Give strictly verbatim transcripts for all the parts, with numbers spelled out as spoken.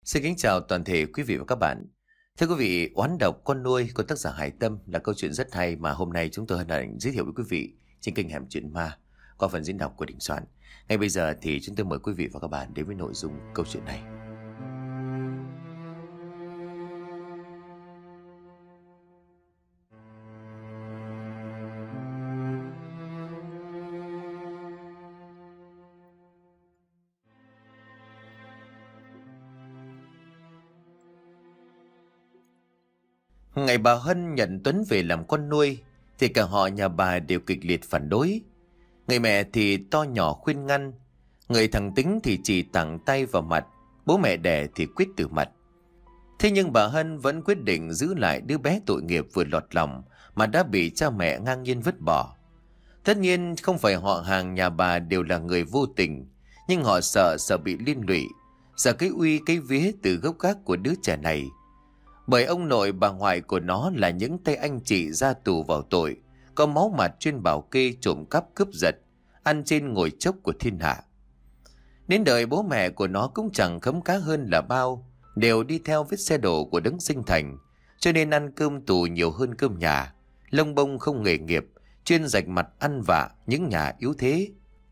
Xin kính chào toàn thể quý vị và các bạn. Thưa quý vị, Oán độc con nuôi của tác giả Hải Tâm là câu chuyện rất hay mà hôm nay chúng tôi hân hạnh giới thiệu với quý vị trên kênh Hẻm Chuyện Ma qua phần diễn đọc của Đình Soạn. Ngay bây giờ thì chúng tôi mời quý vị và các bạn đến với nội dung câu chuyện này. Ngày bà Hân nhận Tuấn về làm con nuôi thì cả họ nhà bà đều kịch liệt phản đối. Người mẹ thì to nhỏ khuyên ngăn, người thằng Tính thì chỉ tặng tay vào mặt, bố mẹ đẻ thì quyết từ mặt. Thế nhưng bà Hân vẫn quyết định giữ lại đứa bé tội nghiệp vừa lọt lòng mà đã bị cha mẹ ngang nhiên vứt bỏ. Tất nhiên không phải họ hàng nhà bà đều là người vô tình, nhưng họ sợ sợ bị liên lụy, sợ cái uy cái vía từ gốc gác của đứa trẻ này. Bởi ông nội bà ngoại của nó là những tay anh chị ra tù vào tội, có máu mặt chuyên bảo kê trộm cắp cướp giật, ăn trên ngồi chốc của thiên hạ. Đến đời bố mẹ của nó cũng chẳng khấm khá hơn là bao, đều đi theo vết xe đổ của đấng sinh thành, cho nên ăn cơm tù nhiều hơn cơm nhà, lông bông không nghề nghiệp, chuyên rạch mặt ăn vạ những nhà yếu thế.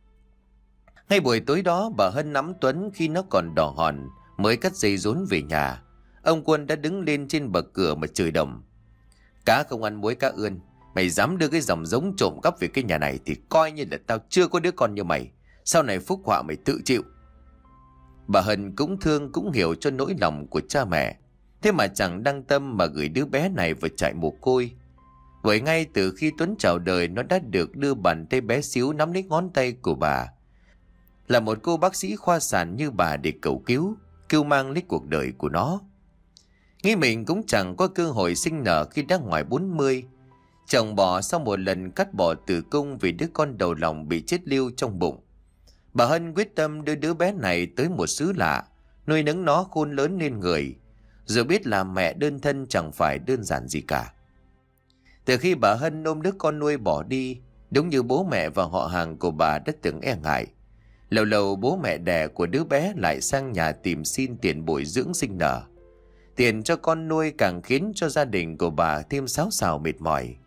Ngay buổi tối đó bà Hân nắm Tuấn khi nó còn đỏ hòn mới cắt dây rốn về nhà. Ông Quân đã đứng lên trên bậc cửa mà chửi đồng: "Cá không ăn muối cá ươn, mày dám đưa cái dòng giống trộm cắp về cái nhà này thì coi như là tao chưa có đứa con như mày, sau này phúc họa mày tự chịu." Bà Hân cũng thương cũng hiểu cho nỗi lòng của cha mẹ, thế mà chẳng đăng tâm mà gửi đứa bé này vào trại mồ côi. Bởi ngay từ khi Tuấn chào đời, nó đã được đưa bàn tay bé xíu nắm lấy ngón tay của bà, là một cô bác sĩ khoa sản như bà, để cầu cứu, kêu mang lấy cuộc đời của nó. Nghĩ mình cũng chẳng có cơ hội sinh nở khi đã ngoài bốn mươi. Chồng bỏ sau một lần cắt bỏ tử cung vì đứa con đầu lòng bị chết lưu trong bụng. Bà Hân quyết tâm đưa đứa bé này tới một xứ lạ, nuôi nấng nó khôn lớn nên người, rồi biết làm mẹ đơn thân chẳng phải đơn giản gì cả. Từ khi bà Hân ôm đứa con nuôi bỏ đi, đúng như bố mẹ và họ hàng của bà đã từng e ngại, lâu lâu bố mẹ đẻ của đứa bé lại sang nhà tìm xin tiền bồi dưỡng sinh nở. Tiền cho con nuôi càng khiến cho gia đình của bà thêm xáo xào mệt mỏi.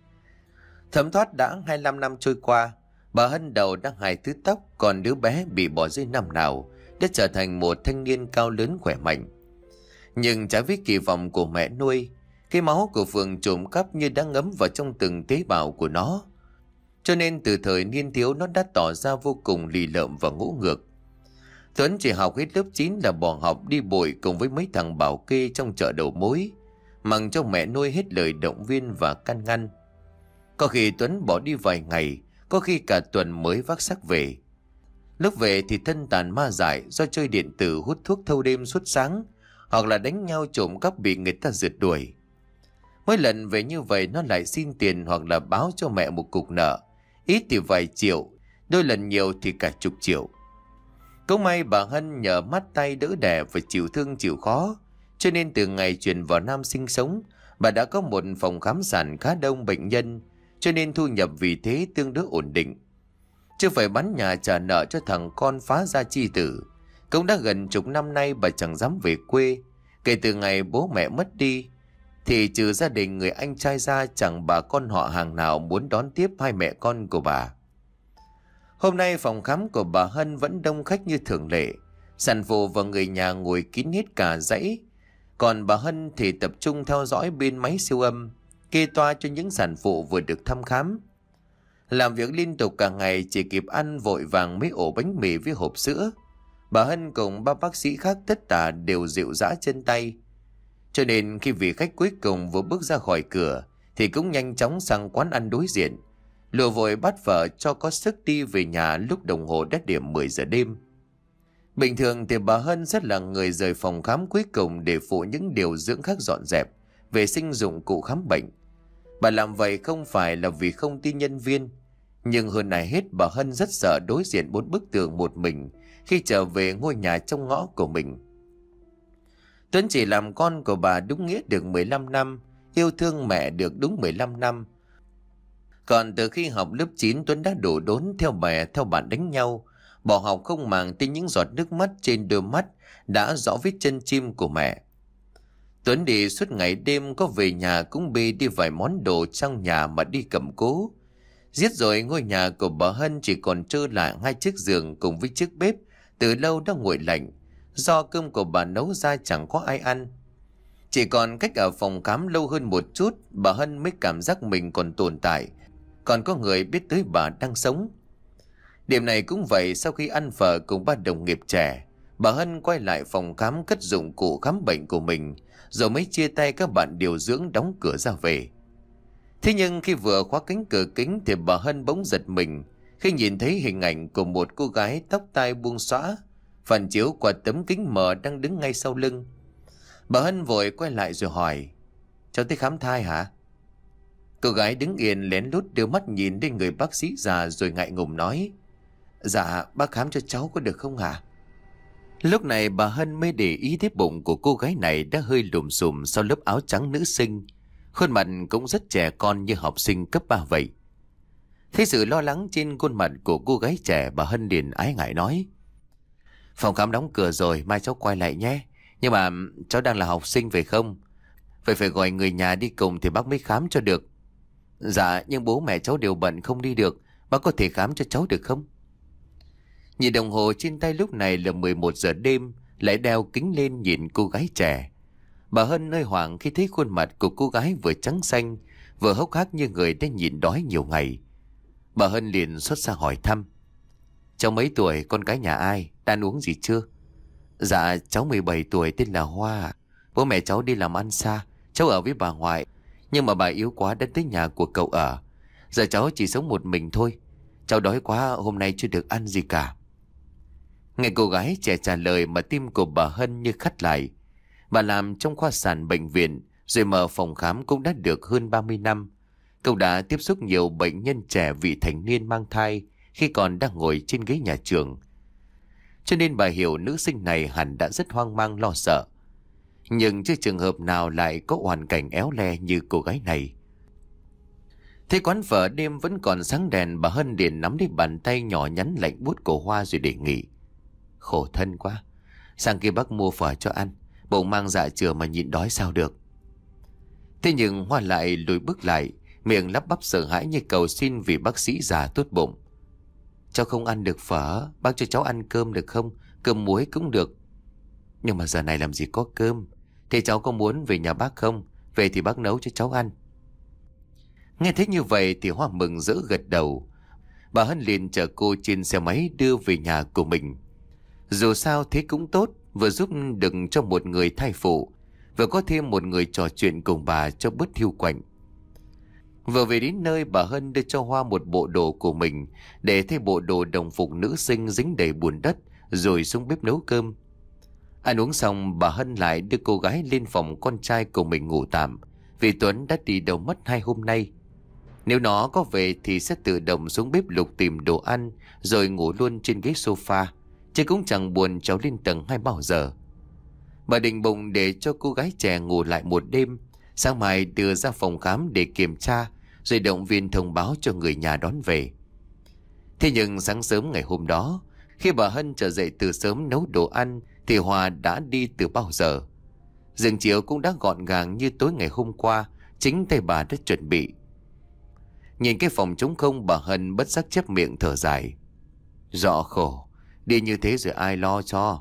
Thấm thoát đã hai mươi lăm năm trôi qua, bà Hân đầu đang hai thứ tóc, còn đứa bé bị bỏ rơi năm nào đã trở thành một thanh niên cao lớn khỏe mạnh. Nhưng trái với kỳ vọng của mẹ nuôi, cái máu của Phượng trộm cắp như đã ngấm vào trong từng tế bào của nó. Cho nên từ thời niên thiếu nó đã tỏ ra vô cùng lì lợm và ngỗ ngược. Tuấn chỉ học hết lớp chín là bỏ học đi bội cùng với mấy thằng bảo kê trong chợ đầu mối, mặc cho mẹ nuôi hết lời động viên và can ngăn. Có khi Tuấn bỏ đi vài ngày, có khi cả tuần mới vác xác về. Lúc về thì thân tàn ma dại do chơi điện tử, hút thuốc thâu đêm suốt sáng, hoặc là đánh nhau trộm cắp bị người ta rượt đuổi. Mỗi lần về như vậy nó lại xin tiền hoặc là báo cho mẹ một cục nợ, ít thì vài triệu, đôi lần nhiều thì cả chục triệu. Cũng may bà Hân nhờ mắt tay đỡ đẻ và chịu thương chịu khó, cho nên từ ngày chuyển vào Nam sinh sống, bà đã có một phòng khám sản khá đông bệnh nhân, cho nên thu nhập vì thế tương đối ổn định. Chưa phải bán nhà trả nợ cho thằng con phá gia chi tử, cũng đã gần chục năm nay bà chẳng dám về quê. Kể từ ngày bố mẹ mất đi, thì trừ gia đình người anh trai ra, chẳng bà con họ hàng nào muốn đón tiếp hai mẹ con của bà. Hôm nay phòng khám của bà Hân vẫn đông khách như thường lệ, sản phụ và người nhà ngồi kín hết cả dãy, còn bà Hân thì tập trung theo dõi bên máy siêu âm, kê toa cho những sản phụ vừa được thăm khám. Làm việc liên tục cả ngày, chỉ kịp ăn vội vàng mấy ổ bánh mì với hộp sữa. Bà Hân cùng ba bác sĩ khác tất cả đều rệu rã chân tay, cho nên khi vị khách cuối cùng vừa bước ra khỏi cửa thì cũng nhanh chóng sang quán ăn đối diện, lùa vội bắt vợ cho có sức đi về nhà lúc đồng hồ đã điểm mười giờ đêm. Bình thường thì bà Hân rất là người rời phòng khám cuối cùng để phụ những điều dưỡng khác dọn dẹp, vệ sinh dụng cụ khám bệnh. Bà làm vậy không phải là vì không tin nhân viên, nhưng hơn ai hết bà Hân rất sợ đối diện bốn bức tường một mình khi trở về ngôi nhà trong ngõ của mình. Tuấn chỉ làm con của bà đúng nghĩa được mười lăm năm, yêu thương mẹ được đúng mười lăm năm. Còn từ khi học lớp chín, Tuấn đã đổ đốn theo bè theo bạn đánh nhau, bỏ học không màng tới những giọt nước mắt trên đôi mắt đã rõ vết chân chim của mẹ. Tuấn đi suốt ngày đêm, có về nhà cũng bê đi vài món đồ trong nhà mà đi cầm cố. Giết rồi ngôi nhà của bà Hân chỉ còn trơ lại hai chiếc giường cùng với chiếc bếp từ lâu đã nguội lạnh, do cơm của bà nấu ra chẳng có ai ăn. Chỉ còn cách ở phòng khám lâu hơn một chút, bà Hân mới cảm giác mình còn tồn tại, còn có người biết tới bà đang sống. Điểm này cũng vậy, sau khi ăn phở cùng ba đồng nghiệp trẻ, bà Hân quay lại phòng khám cất dụng cụ khám bệnh của mình, rồi mới chia tay các bạn điều dưỡng đóng cửa ra về. Thế nhưng khi vừa khóa cánh cửa kính thì bà Hân bỗng giật mình khi nhìn thấy hình ảnh của một cô gái tóc tai buông xõa, phản chiếu qua tấm kính mờ đang đứng ngay sau lưng. Bà Hân vội quay lại rồi hỏi: "Cháu tới khám thai hả?" Cô gái đứng yên lén lút đưa mắt nhìn đến người bác sĩ già rồi ngại ngùng nói: "Dạ, bác khám cho cháu có được không hả?" Lúc này bà Hân mới để ý thấy bụng của cô gái này đã hơi lùm xùm sau lớp áo trắng nữ sinh. Khuôn mặt cũng rất trẻ con như học sinh cấp ba vậy. Thấy sự lo lắng trên khuôn mặt của cô gái trẻ, bà Hân liền ái ngại nói: "Phòng khám đóng cửa rồi, mai cháu quay lại nhé. Nhưng mà cháu đang là học sinh phải không? Vậy phải gọi người nhà đi cùng thì bác mới khám cho được." "Dạ, nhưng bố mẹ cháu đều bận không đi được. Bác có thể khám cho cháu được không?" Nhìn đồng hồ trên tay lúc này là mười một giờ đêm, lại đeo kính lên nhìn cô gái trẻ. Bà Hân hơi hoảng khi thấy khuôn mặt của cô gái vừa trắng xanh, vừa hốc hác như người đã nhịn đói nhiều ngày. Bà Hân liền xuất ra hỏi thăm: "Cháu mấy tuổi, con cái nhà ai, đã ăn uống gì chưa?" "Dạ, cháu mười bảy tuổi, tên là Hoa. Bố mẹ cháu đi làm ăn xa, cháu ở với bà ngoại. Nhưng mà bà yếu quá đã tới nhà của cậu ở. Giờ cháu chỉ sống một mình thôi. Cháu đói quá, hôm nay chưa được ăn gì cả." Nghe cô gái trẻ trả lời mà tim của bà Hân như khắt lại. Bà làm trong khoa sản bệnh viện, rồi mở phòng khám cũng đã được hơn ba mươi năm. Cậu đã tiếp xúc nhiều bệnh nhân trẻ vị thành niên mang thai khi còn đang ngồi trên ghế nhà trường. Cho nên bà hiểu nữ sinh này hẳn đã rất hoang mang lo sợ. Nhưng chưa trường hợp nào lại có hoàn cảnh éo le như cô gái này. Thế quán phở đêm vẫn còn sáng đèn, bà Hân liền nắm lấy bàn tay nhỏ nhắn lạnh buốt của Hoa rồi đề nghị: "Khổ thân quá, sang kia bác mua phở cho ăn, bụng mang dạ chửa mà nhịn đói sao được." Thế nhưng Hoa lại lùi bước lại, miệng lắp bắp sợ hãi như cầu xin vì bác sĩ già tốt bụng: "Cháu không ăn được phở, bác cho cháu ăn cơm được không? Cơm muối cũng được." "Nhưng mà giờ này làm gì có cơm. Thế cháu có muốn về nhà bác không? Về thì bác nấu cho cháu ăn." Nghe thấy như vậy thì Hoa mừng rỡ gật đầu. Bà Hân liền chở cô trên xe máy đưa về nhà của mình. Dù sao thế cũng tốt, vừa giúp được cho một người thai phụ, vừa có thêm một người trò chuyện cùng bà cho bớt hiu quạnh. Vừa về đến nơi, bà Hân đưa cho Hoa một bộ đồ của mình để thay bộ đồ đồng phục nữ sinh dính đầy bùn đất, rồi xuống bếp nấu cơm. Ăn uống xong, bà Hân lại đưa cô gái lên phòng con trai của mình ngủ tạm, vì Tuấn đã đi đâu mất hai hôm nay. Nếu nó có về thì sẽ tự động xuống bếp lục tìm đồ ăn, rồi ngủ luôn trên ghế sofa, chứ cũng chẳng buồn cháu lên tầng hai bao giờ. Bà định bụng để cho cô gái trẻ ngủ lại một đêm, sáng mai đưa ra phòng khám để kiểm tra, rồi động viên thông báo cho người nhà đón về. Thế nhưng sáng sớm ngày hôm đó, khi bà Hân trở dậy từ sớm nấu đồ ăn, thì Hòa đã đi từ bao giờ. Giường chiếu cũng đã gọn gàng như tối ngày hôm qua, chính tay bà đã chuẩn bị. Nhìn cái phòng trống không, bà Hân bất giác chép miệng thở dài: "Rõ khổ, đi như thế rồi ai lo cho."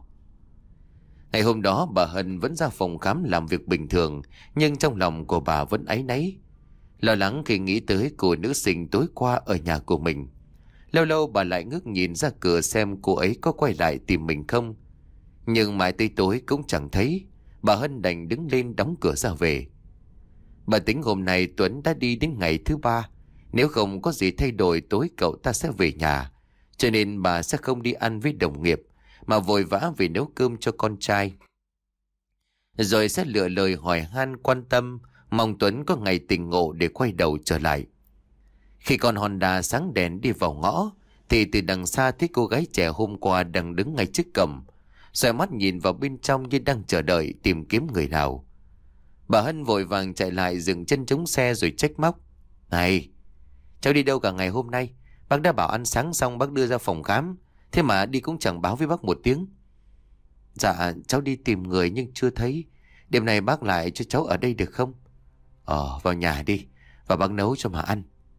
Ngày hôm đó bà Hân vẫn ra phòng khám làm việc bình thường, nhưng trong lòng của bà vẫn áy náy, lo lắng khi nghĩ tới cô nữ sinh tối qua ở nhà của mình. Lâu lâu bà lại ngước nhìn ra cửa xem cô ấy có quay lại tìm mình không. Nhưng mãi tới tối cũng chẳng thấy. Bà Hân đành đứng lên đóng cửa ra về. Bà tính hôm nay Tuấn đã đi đến ngày thứ ba, nếu không có gì thay đổi tối cậu ta sẽ về nhà. Cho nên bà sẽ không đi ăn với đồng nghiệp, mà vội vã về nấu cơm cho con trai. Rồi sẽ lựa lời hỏi han quan tâm, mong Tuấn có ngày tỉnh ngộ để quay đầu trở lại. Khi con Honda sáng đèn đi vào ngõ, thì từ đằng xa thấy cô gái trẻ hôm qua đang đứng ngay trước cổng, xoay mắt nhìn vào bên trong như đang chờ đợi tìm kiếm người nào. Bà Hân vội vàng chạy lại dừng chân chống xe rồi trách móc: "Này, cháu đi đâu cả ngày hôm nay? Bác đã bảo ăn sáng xong bác đưa ra phòng khám, Thế mà đi cũng chẳng báo với bác một tiếng. Dạ cháu đi tìm người nhưng chưa thấy. Đêm nay bác lại cho cháu ở đây được không? Ờ vào nhà đi, và bác nấu cho mà ăn.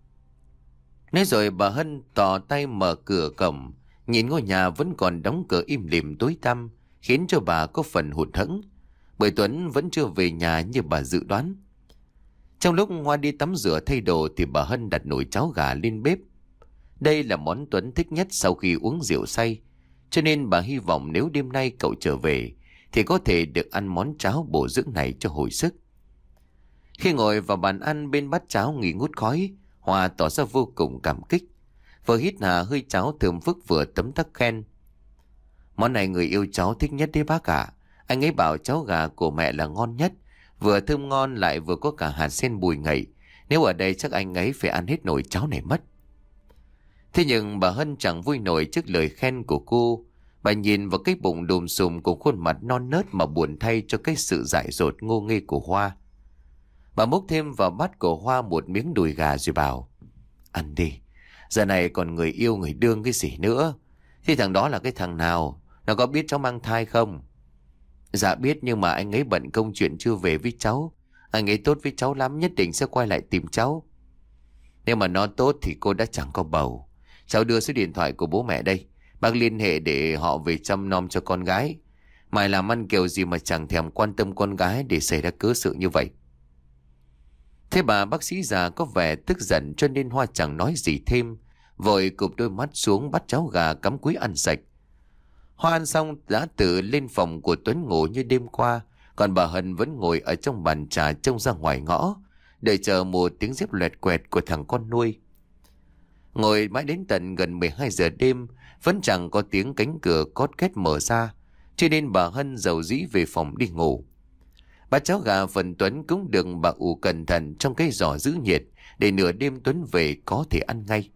Nói rồi bà Hân tỏ tay mở cửa cổng. Nhìn ngôi nhà vẫn còn đóng cửa im lìm tối tăm, khiến cho bà có phần hụt hẫng, bởi Tuấn vẫn chưa về nhà như bà dự đoán. Trong lúc Hoa đi tắm rửa thay đồ thì bà Hân đặt nồi cháo gà lên bếp. Đây là món Tuấn thích nhất sau khi uống rượu say, cho nên bà hy vọng nếu đêm nay cậu trở về thì có thể được ăn món cháo bổ dưỡng này cho hồi sức. Khi ngồi vào bàn ăn bên bát cháo nghi ngút khói, Hoa tỏ ra vô cùng cảm kích. Vừa hít hà hơi cháo thơm phức vừa tấm tắc khen: Món này người yêu cháu thích nhất đấy bác ạ. Anh ấy bảo cháo gà của mẹ là ngon nhất, vừa thơm ngon lại vừa có cả hạt sen bùi ngậy. Nếu ở đây chắc anh ấy phải ăn hết nồi cháo này mất. Thế nhưng bà Hân chẳng vui nổi trước lời khen của cô. Bà nhìn vào cái bụng đùm xùm của khuôn mặt non nớt mà buồn thay cho cái sự dại dột ngô nghê của Hoa. Bà múc thêm vào bát của Hoa một miếng đùi gà rồi bảo: Ăn đi, giờ này còn người yêu người đương cái gì nữa. Thì thằng đó là cái thằng nào? Nó có biết cháu mang thai không? Dạ biết, nhưng mà anh ấy bận công chuyện chưa về với cháu. Anh ấy tốt với cháu lắm, nhất định sẽ quay lại tìm cháu. Nếu mà nó tốt thì cô đã chẳng có bầu. Cháu đưa số điện thoại của bố mẹ đây, bác liên hệ để họ về chăm nom cho con gái. Mày làm ăn kiểu gì mà chẳng thèm quan tâm con gái để xảy ra cớ sự như vậy. Thế bà bác sĩ già có vẻ tức giận cho nên Hoa chẳng nói gì thêm, vội cụp đôi mắt xuống bắt cháo gà cắm cúi ăn sạch. Hoa ăn xong đã tự lên phòng của Tuấn ngủ như đêm qua, còn bà Hân vẫn ngồi ở trong bàn trà trông ra ngoài ngõ, đợi chờ một tiếng dép loẹt quẹt của thằng con nuôi. Ngồi mãi đến tận gần mười hai giờ đêm, vẫn chẳng có tiếng cánh cửa cót két mở ra, cho nên bà Hân dầu dĩ về phòng đi ngủ. Bát cháo gà phần Tuấn cũng được bà ủ cẩn thận trong cái giỏ giữ nhiệt, để nửa đêm Tuấn về có thể ăn ngay.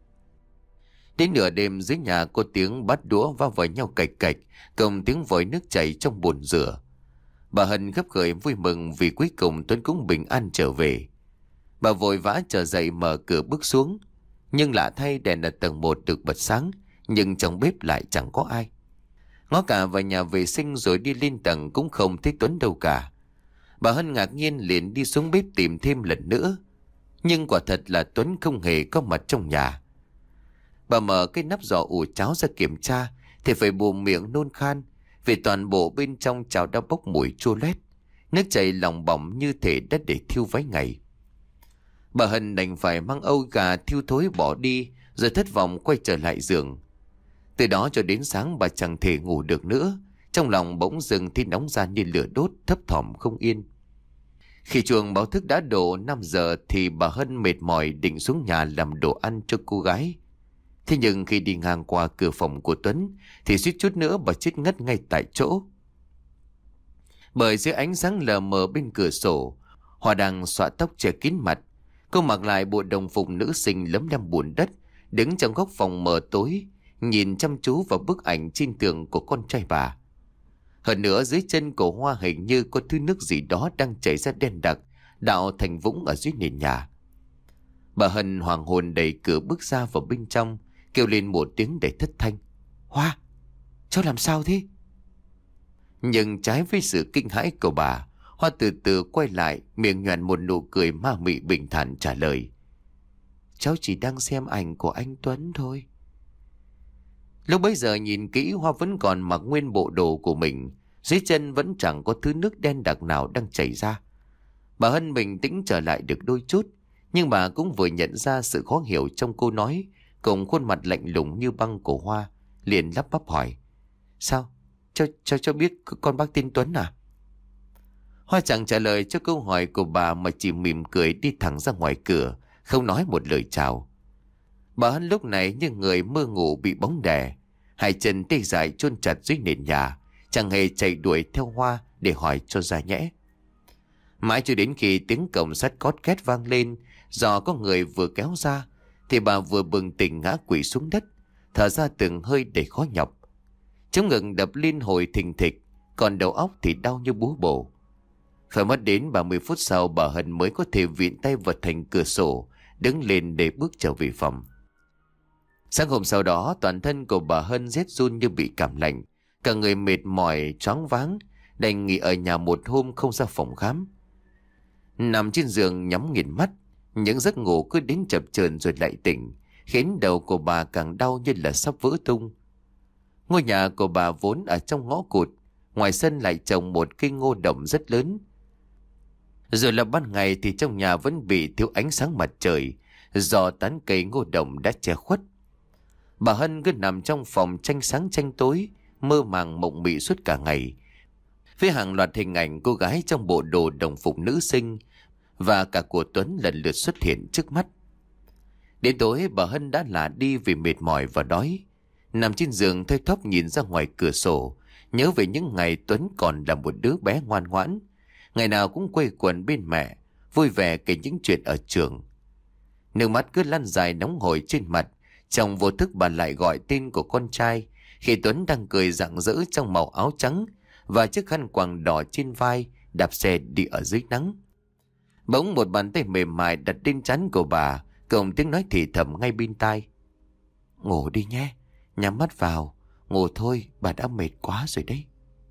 Đến nửa đêm dưới nhà có tiếng bát đũa va vào nhau cạch cạch, cùng tiếng vòi nước chảy trong bồn rửa. Bà Hân gấp gởi vui mừng vì cuối cùng Tuấn cũng bình an trở về. Bà vội vã trở dậy mở cửa bước xuống, nhưng lạ thay đèn ở tầng một được bật sáng, nhưng trong bếp lại chẳng có ai. Ngó cả vào nhà vệ sinh rồi đi lên tầng cũng không thấy Tuấn đâu cả. Bà Hân ngạc nhiên liền đi xuống bếp tìm thêm lần nữa, nhưng quả thật là Tuấn không hề có mặt trong nhà. Bà mở cái nắp giỏ ủ cháo ra kiểm tra thì phải bùm miệng nôn khan, vì toàn bộ bên trong cháo đã bốc mùi chua loét, nước chảy lòng bỏng như thể đã để thiêu vài ngày. Bà Hân đành phải mang âu gà thiêu thối bỏ đi, rồi thất vọng quay trở lại giường. Từ đó cho đến sáng bà chẳng thể ngủ được nữa, trong lòng bỗng dưng thấy nóng gian như lửa đốt, thấp thỏm không yên. Khi chuông báo thức đã đổ năm giờ thì bà Hân mệt mỏi định xuống nhà làm đồ ăn cho cô gái. Thế nhưng khi đi ngang qua cửa phòng của Tuấn thì suýt chút nữa bà chết ngất ngay tại chỗ. Bởi dưới ánh sáng lờ mờ bên cửa sổ, Hoa đang xõa tóc che kín mặt. Cô mặc lại bộ đồng phục nữ sinh lấm lem bùn đất, đứng trong góc phòng mờ tối, nhìn chăm chú vào bức ảnh trên tường của con trai bà. Hơn nữa dưới chân của Hoa hình như có thứ nước gì đó đang chảy ra đen đặc, đạo thành vũng ở dưới nền nhà. Bà Hân hoàng hồn đẩy cửa bước ra vào bên trong, kêu lên một tiếng để thất thanh: Hoa, cháu làm sao thế? Nhưng trái với sự kinh hãi của bà, Hoa từ từ quay lại, miệng nhoẻn một nụ cười ma mị bình thản trả lời: Cháu chỉ đang xem ảnh của anh Tuấn thôi. Lúc bấy giờ nhìn kỹ, Hoa vẫn còn mặc nguyên bộ đồ của mình, dưới chân vẫn chẳng có thứ nước đen đặc nào đang chảy ra. Bà Hân bình tĩnh trở lại được đôi chút, nhưng bà cũng vừa nhận ra sự khó hiểu trong câu nói, cùng khuôn mặt lạnh lùng như băng của Hoa, liền lắp bắp hỏi: Sao? Cho, cho, cho biết con bác tên Tuấn à? Hoa chẳng trả lời cho câu hỏi của bà mà chỉ mỉm cười đi thẳng ra ngoài cửa, không nói một lời chào. Bà Hân lúc này như người mơ ngủ bị bóng đè, hai chân tê dại chôn chặt dưới nền nhà, chẳng hề chạy đuổi theo Hoa để hỏi cho ra nhẽ. Mãi cho đến khi tiếng cổng sắt cót két vang lên, do có người vừa kéo ra, thì bà vừa bừng tỉnh ngã quỵ xuống đất, thở ra từng hơi đầy khó nhọc. Chống ngực đập liên hồi thình thịch, còn đầu óc thì đau như búa bổ. Phải mất đến ba mươi phút sau bà Hân mới có thể viện tay vật thành cửa sổ, đứng lên để bước trở về phòng. Sáng hôm sau đó, toàn thân của bà Hân rét run như bị cảm lạnh. Cả người mệt mỏi, choáng váng, đành nghỉ ở nhà một hôm không ra phòng khám. Nằm trên giường nhắm nghiền mắt, những giấc ngủ cứ đến chập chờn rồi lại tỉnh, khiến đầu của bà càng đau như là sắp vỡ tung. Ngôi nhà của bà vốn ở trong ngõ cụt, ngoài sân lại trồng một cây ngô đồng rất lớn. Rồi là ban ngày thì trong nhà vẫn bị thiếu ánh sáng mặt trời, do tán cây ngô đồng đã che khuất. Bà Hân cứ nằm trong phòng tranh sáng tranh tối, mơ màng mộng mị suốt cả ngày, với hàng loạt hình ảnh cô gái trong bộ đồ đồng phục nữ sinh và cả của Tuấn lần lượt xuất hiện trước mắt. Đến tối bà Hân đã lả đi vì mệt mỏi và đói. Nằm trên giường thoi thóp nhìn ra ngoài cửa sổ, nhớ về những ngày Tuấn còn là một đứa bé ngoan ngoãn, ngày nào cũng quây quần bên mẹ, vui vẻ kể những chuyện ở trường. Nước mắt cứ lăn dài nóng hổi trên mặt. Trong vô thức bà lại gọi tên của con trai khi Tuấn đang cười rạng rỡ trong màu áo trắng và chiếc khăn quàng đỏ trên vai, đạp xe đi ở dưới nắng. Bỗng một bàn tay mềm mại đặt lên trán của bà, cùng tiếng nói thì thầm ngay bên tai: "Ngủ đi nhé, nhắm mắt vào, ngủ thôi, bà đã mệt quá rồi đấy."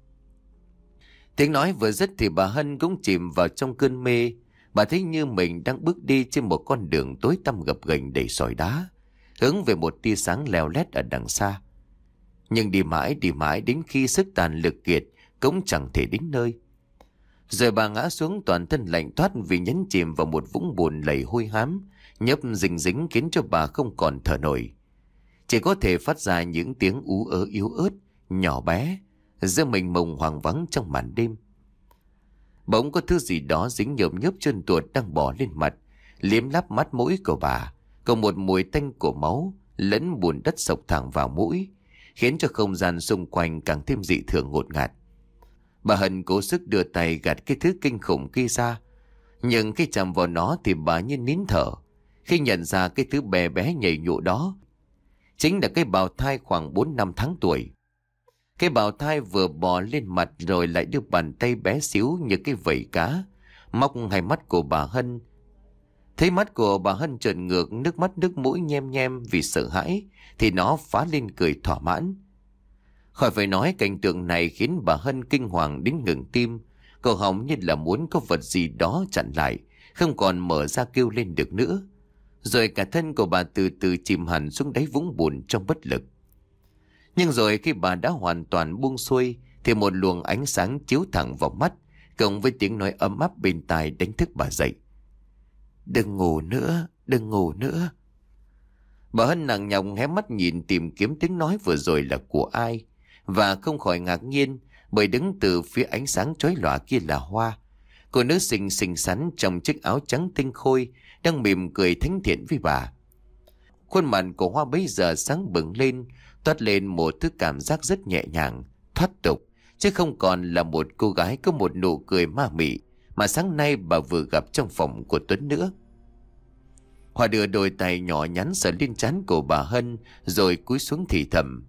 Tiếng nói vừa dứt thì bà Hân cũng chìm vào trong cơn mê. Bà thấy như mình đang bước đi trên một con đường tối tăm gập ghềnh đầy sỏi đá, hướng về một tia sáng leo lét ở đằng xa. Nhưng đi mãi đi mãi đến khi sức tàn lực kiệt cũng chẳng thể đến nơi. Rồi bà ngã xuống toàn thân lạnh toát vì nhấn chìm vào một vũng bùn lầy hôi hám, nhấp dính dính khiến cho bà không còn thở nổi. Chỉ có thể phát ra những tiếng ú ớ yếu ớt, nhỏ bé, giữa mình mông hoang vắng trong màn đêm. Bỗng có thứ gì đó dính nhợm nhớp chân tuột đang bò lên mặt, liếm láp mắt mũi của bà, còn một mùi tanh của máu lẫn bùn đất sộc thẳng vào mũi, khiến cho không gian xung quanh càng thêm dị thường ngột ngạt. Bà Hân cố sức đưa tay gạt cái thứ kinh khủng kia ra, nhưng khi chạm vào nó thì bà như nín thở, khi nhận ra cái thứ bé bé nhầy nhụa đó chính là cái bào thai khoảng bốn năm tháng tuổi. Cái bào thai vừa bò lên mặt rồi lại đưa bàn tay bé xíu như cái vẩy cá móc hai mắt của bà Hân. Thấy mắt của bà Hân trợn ngược, nước mắt nước mũi nhem nhem vì sợ hãi, thì nó phá lên cười thỏa mãn. Khỏi phải nói, cảnh tượng này khiến bà Hân kinh hoàng đến ngừng tim. Cổ họng như là muốn có vật gì đó chặn lại, không còn mở ra kêu lên được nữa. Rồi cả thân của bà từ từ chìm hẳn xuống đáy vũng bùn trong bất lực. Nhưng rồi khi bà đã hoàn toàn buông xuôi thì một luồng ánh sáng chiếu thẳng vào mắt, cộng với tiếng nói ấm áp bên tai đánh thức bà dậy. "Đừng ngủ nữa, đừng ngủ nữa." Bà Hân nặng nhọc hé mắt nhìn tìm kiếm tiếng nói vừa rồi là của ai, và không khỏi ngạc nhiên bởi đứng từ phía ánh sáng chói lòa kia là Hoa, cô nữ xinh xinh xắn trong chiếc áo trắng tinh khôi, đang mỉm cười thánh thiện với bà. Khuôn mặt của Hoa bấy giờ sáng bừng lên, toát lên một thứ cảm giác rất nhẹ nhàng, thoát tục, chứ không còn là một cô gái có một nụ cười ma mị mà sáng nay bà vừa gặp trong phòng của Tuấn nữa. Hoa đưa đôi tay nhỏ nhắn sờ lên trán của bà Hân rồi cúi xuống thì thầm: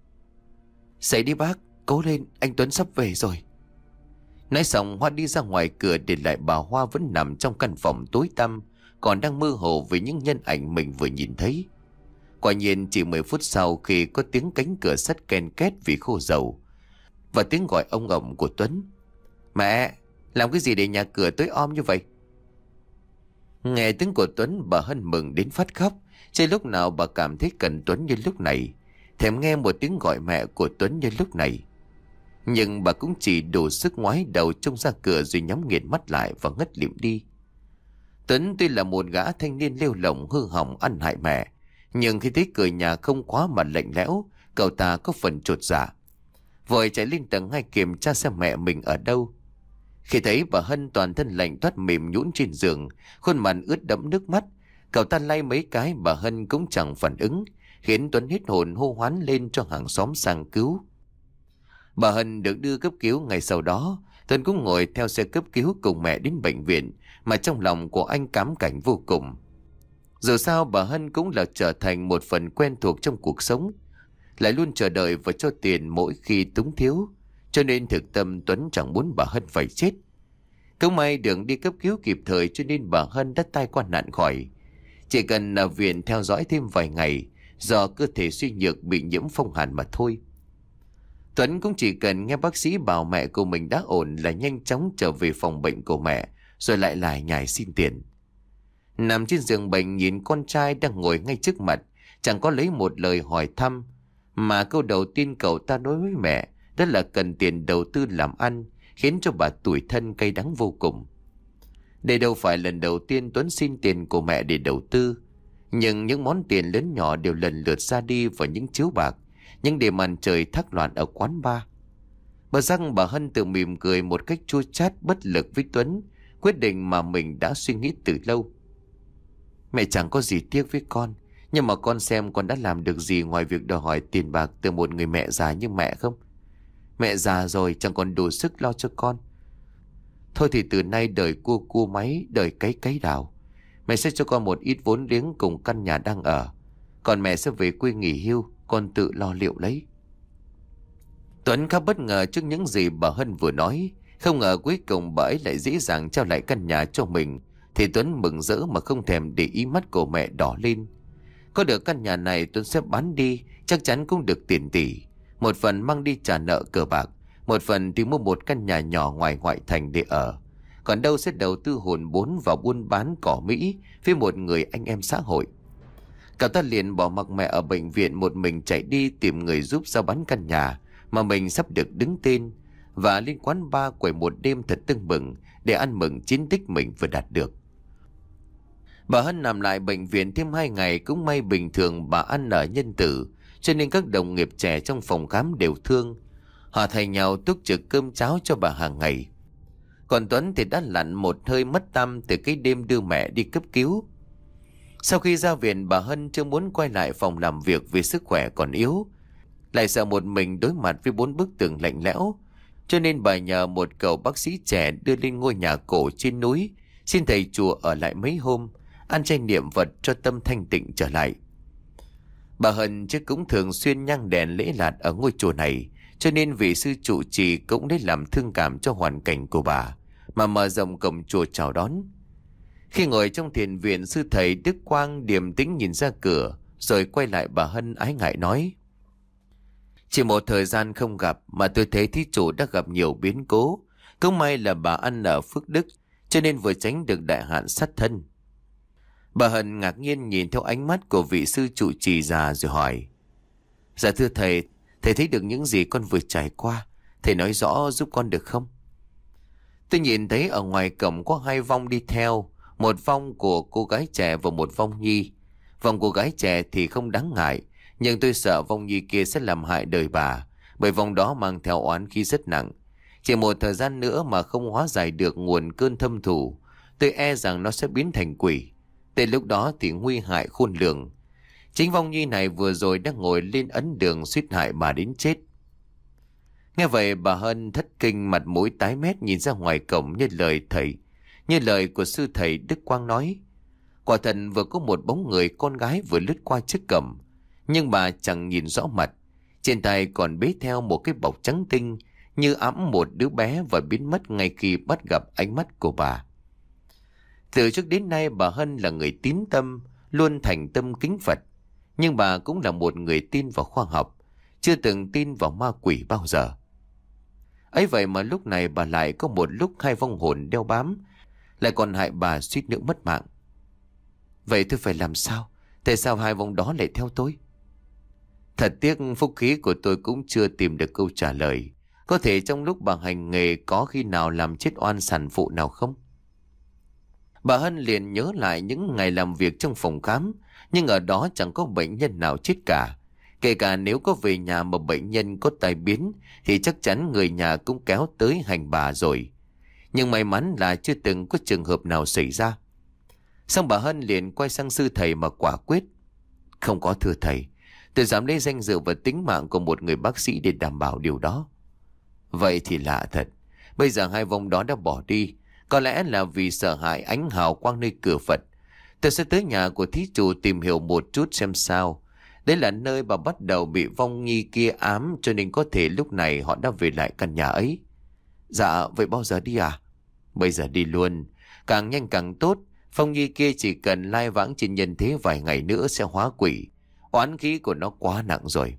"Dậy đi bác, cố lên, anh Tuấn sắp về rồi." Nói xong Hoa đi ra ngoài cửa, để lại bà Hoa vẫn nằm trong căn phòng tối tăm, còn đang mơ hồ với những nhân ảnh mình vừa nhìn thấy. Quả nhiên chỉ mười phút sau, khi có tiếng cánh cửa sắt ken két vì khô dầu và tiếng gọi ông ổng của Tuấn: "Mẹ, làm cái gì để nhà cửa tối om như vậy?" Nghe tiếng của Tuấn, bà Hân mừng đến phát khóc. Chứ lúc nào bà cảm thấy cần Tuấn như lúc này, thèm nghe một tiếng gọi mẹ của Tuấn như lúc này. Nhưng bà cũng chỉ đủ sức ngoái đầu trông ra cửa rồi nhắm nghiền mắt lại và ngất lịm đi. Tuấn tuy là một gã thanh niên lêu lỏng hư hỏng ăn hại mẹ, nhưng khi thấy cửa nhà không khóa mà lạnh lẽo, cậu ta có phần chột dạ, vội chạy lên tầng hai kiểm tra xem mẹ mình ở đâu. Khi thấy bà Hân toàn thân lạnh toát mềm nhũn trên giường, khuôn mặt ướt đẫm nước mắt, cậu ta lay mấy cái bà Hân cũng chẳng phản ứng, khiến Tuấn hết hồn hô hoán lên cho hàng xóm sang cứu. Bà Hân được đưa cấp cứu. Ngày sau đó, Tuấn cũng ngồi theo xe cấp cứu cùng mẹ đến bệnh viện, mà trong lòng của anh cám cảnh vô cùng. Dù sao bà Hân cũng là trở thành một phần quen thuộc trong cuộc sống, lại luôn chờ đợi và cho tiền mỗi khi túng thiếu, cho nên thực tâm Tuấn chẳng muốn bà Hân phải chết. Cũng may đường đi cấp cứu kịp thời, cho nên bà Hân đã tai qua nạn khỏi. Chỉ cần ở viện theo dõi thêm vài ngày do cơ thể suy nhược bị nhiễm phong hàn mà thôi. Tuấn cũng chỉ cần nghe bác sĩ bảo mẹ của mình đã ổn là nhanh chóng trở về phòng bệnh của mẹ, rồi lại lải nhải xin tiền. Nằm trên giường bệnh nhìn con trai đang ngồi ngay trước mặt, chẳng có lấy một lời hỏi thăm, mà câu đầu tiên cậu ta nói với mẹ đó là cần tiền đầu tư làm ăn, khiến cho bà tủi thân cay đắng vô cùng. Đây đâu phải lần đầu tiên Tuấn xin tiền của mẹ để đầu tư, nhưng những món tiền lớn nhỏ đều lần lượt ra đi vào những chiếu bạc, những đêm màn trời thác loạn ở quán bar. Bà rằng bà Hân tự mỉm cười một cách chua chát bất lực với Tuấn, quyết định mà mình đã suy nghĩ từ lâu. Mẹ chẳng có gì tiếc với con, nhưng mà con xem con đã làm được gì ngoài việc đòi hỏi tiền bạc từ một người mẹ già như mẹ không? Mẹ già rồi chẳng còn đủ sức lo cho con. Thôi thì từ nay đời cua cua máy, đời cấy cấy đào. Mẹ sẽ cho con một ít vốn liếng cùng căn nhà đang ở. Còn mẹ sẽ về quê nghỉ hưu, con tự lo liệu lấy. Tuấn khá bất ngờ trước những gì bà Hân vừa nói. Không ngờ cuối cùng bà ấy lại dễ dàng trao lại căn nhà cho mình. Thì Tuấn mừng rỡ mà không thèm để ý mắt của mẹ đỏ lên. Có được căn nhà này Tuấn sẽ bán đi, chắc chắn cũng được tiền tỷ. Một phần mang đi trả nợ cờ bạc, một phần thì mua một căn nhà nhỏ ngoài ngoại thành để ở. Còn đâu sẽ đầu tư hồn vốn vào buôn bán cỏ Mỹ với một người anh em xã hội. Cậu ta liền bỏ mặc mẹ ở bệnh viện, một mình chạy đi tìm người giúp giao bán căn nhà mà mình sắp được đứng tên, và lên quán bar quẩy một đêm thật tưng bừng để ăn mừng chiến tích mình vừa đạt được. Bà Hân nằm lại bệnh viện thêm hai ngày, cũng may bình thường bà ăn ở nhân tử, cho nên các đồng nghiệp trẻ trong phòng khám đều thương. Họ thay nhau túc trực cơm cháo cho bà hàng ngày. Còn Tuấn thì đã lặn một hơi mất tăm từ cái đêm đưa mẹ đi cấp cứu. Sau khi ra viện, bà Hân chưa muốn quay lại phòng làm việc vì sức khỏe còn yếu, lại sợ một mình đối mặt với bốn bức tường lạnh lẽo, cho nên bà nhờ một cậu bác sĩ trẻ đưa lên ngôi nhà cổ trên núi, xin thầy chùa ở lại mấy hôm, ăn chay niệm Phật cho tâm thanh tịnh trở lại. Bà Hân chứ cũng thường xuyên nhang đèn lễ lạt ở ngôi chùa này, cho nên vị sư trụ trì cũng lấy làm thương cảm cho hoàn cảnh của bà mà mở rộng cổng chùa chào đón. Khi ngồi trong thiền viện, sư thầy Đức Quang điềm tĩnh nhìn ra cửa, rồi quay lại bà Hân ái ngại nói: Chỉ một thời gian không gặp mà tôi thấy thí chủ đã gặp nhiều biến cố. Cũng may là bà ăn ở phước đức, cho nên vừa tránh được đại hạn sát thân. Bà Hân ngạc nhiên nhìn theo ánh mắt của vị sư trụ trì già rồi hỏi: Dạ thưa thầy, thầy thấy được những gì con vừa trải qua, thầy nói rõ giúp con được không? Tôi nhìn thấy ở ngoài cổng có hai vong đi theo, một vong của cô gái trẻ và một vong nhi. Vong cô gái trẻ thì không đáng ngại, nhưng tôi sợ vong nhi kia sẽ làm hại đời bà, bởi vong đó mang theo oán khí rất nặng. Chỉ một thời gian nữa mà không hóa giải được nguồn cơn thâm thù, tôi e rằng nó sẽ biến thành quỷ. Tới lúc đó thì nguy hại khôn lường. Chính vong nhi này vừa rồi đang ngồi lên ấn đường suýt hại bà đến chết. Nghe vậy bà Hân thất kinh, mặt mũi tái mét nhìn ra ngoài cổng, như lời thầy, như lời của sư thầy Đức Quang nói. Quả thật vừa có một bóng người con gái vừa lướt qua trước cổng, nhưng bà chẳng nhìn rõ mặt. Trên tay còn bế theo một cái bọc trắng tinh, như ẵm một đứa bé, và biến mất ngay khi bắt gặp ánh mắt của bà. Từ trước đến nay bà Hân là người tín tâm, luôn thành tâm kính Phật. Nhưng bà cũng là một người tin vào khoa học, chưa từng tin vào ma quỷ bao giờ. Ấy vậy mà lúc này bà lại có một lúc hai vong hồn đeo bám, lại còn hại bà suýt nữa mất mạng. Vậy tôi phải làm sao? Tại sao hai vong đó lại theo tôi? Thật tiếc phúc khí của tôi cũng chưa tìm được câu trả lời. Có thể trong lúc bà hành nghề có khi nào làm chết oan sản phụ nào không? Bà Hân liền nhớ lại những ngày làm việc trong phòng khám, nhưng ở đó chẳng có bệnh nhân nào chết cả. Kể cả nếu có về nhà mà bệnh nhân có tai biến thì chắc chắn người nhà cũng kéo tới hành bà rồi. Nhưng may mắn là chưa từng có trường hợp nào xảy ra. Xong bà Hân liền quay sang sư thầy mà quả quyết: Không có thưa thầy, tôi dám lấy danh dự và tính mạng của một người bác sĩ để đảm bảo điều đó. Vậy thì lạ thật, bây giờ hai vong đó đã bỏ đi, có lẽ là vì sợ hãi ánh hào quang nơi cửa Phật. Tôi sẽ tới nhà của thí chủ tìm hiểu một chút xem sao. Đấy là nơi bà bắt đầu bị vong nhi kia ám, cho nên có thể lúc này họ đã về lại căn nhà ấy. Dạ, vậy bao giờ đi à? Bây giờ đi luôn, càng nhanh càng tốt. Vong nhi kia chỉ cần lai vãng trên nhân thế vài ngày nữa sẽ hóa quỷ. Oán khí của nó quá nặng rồi.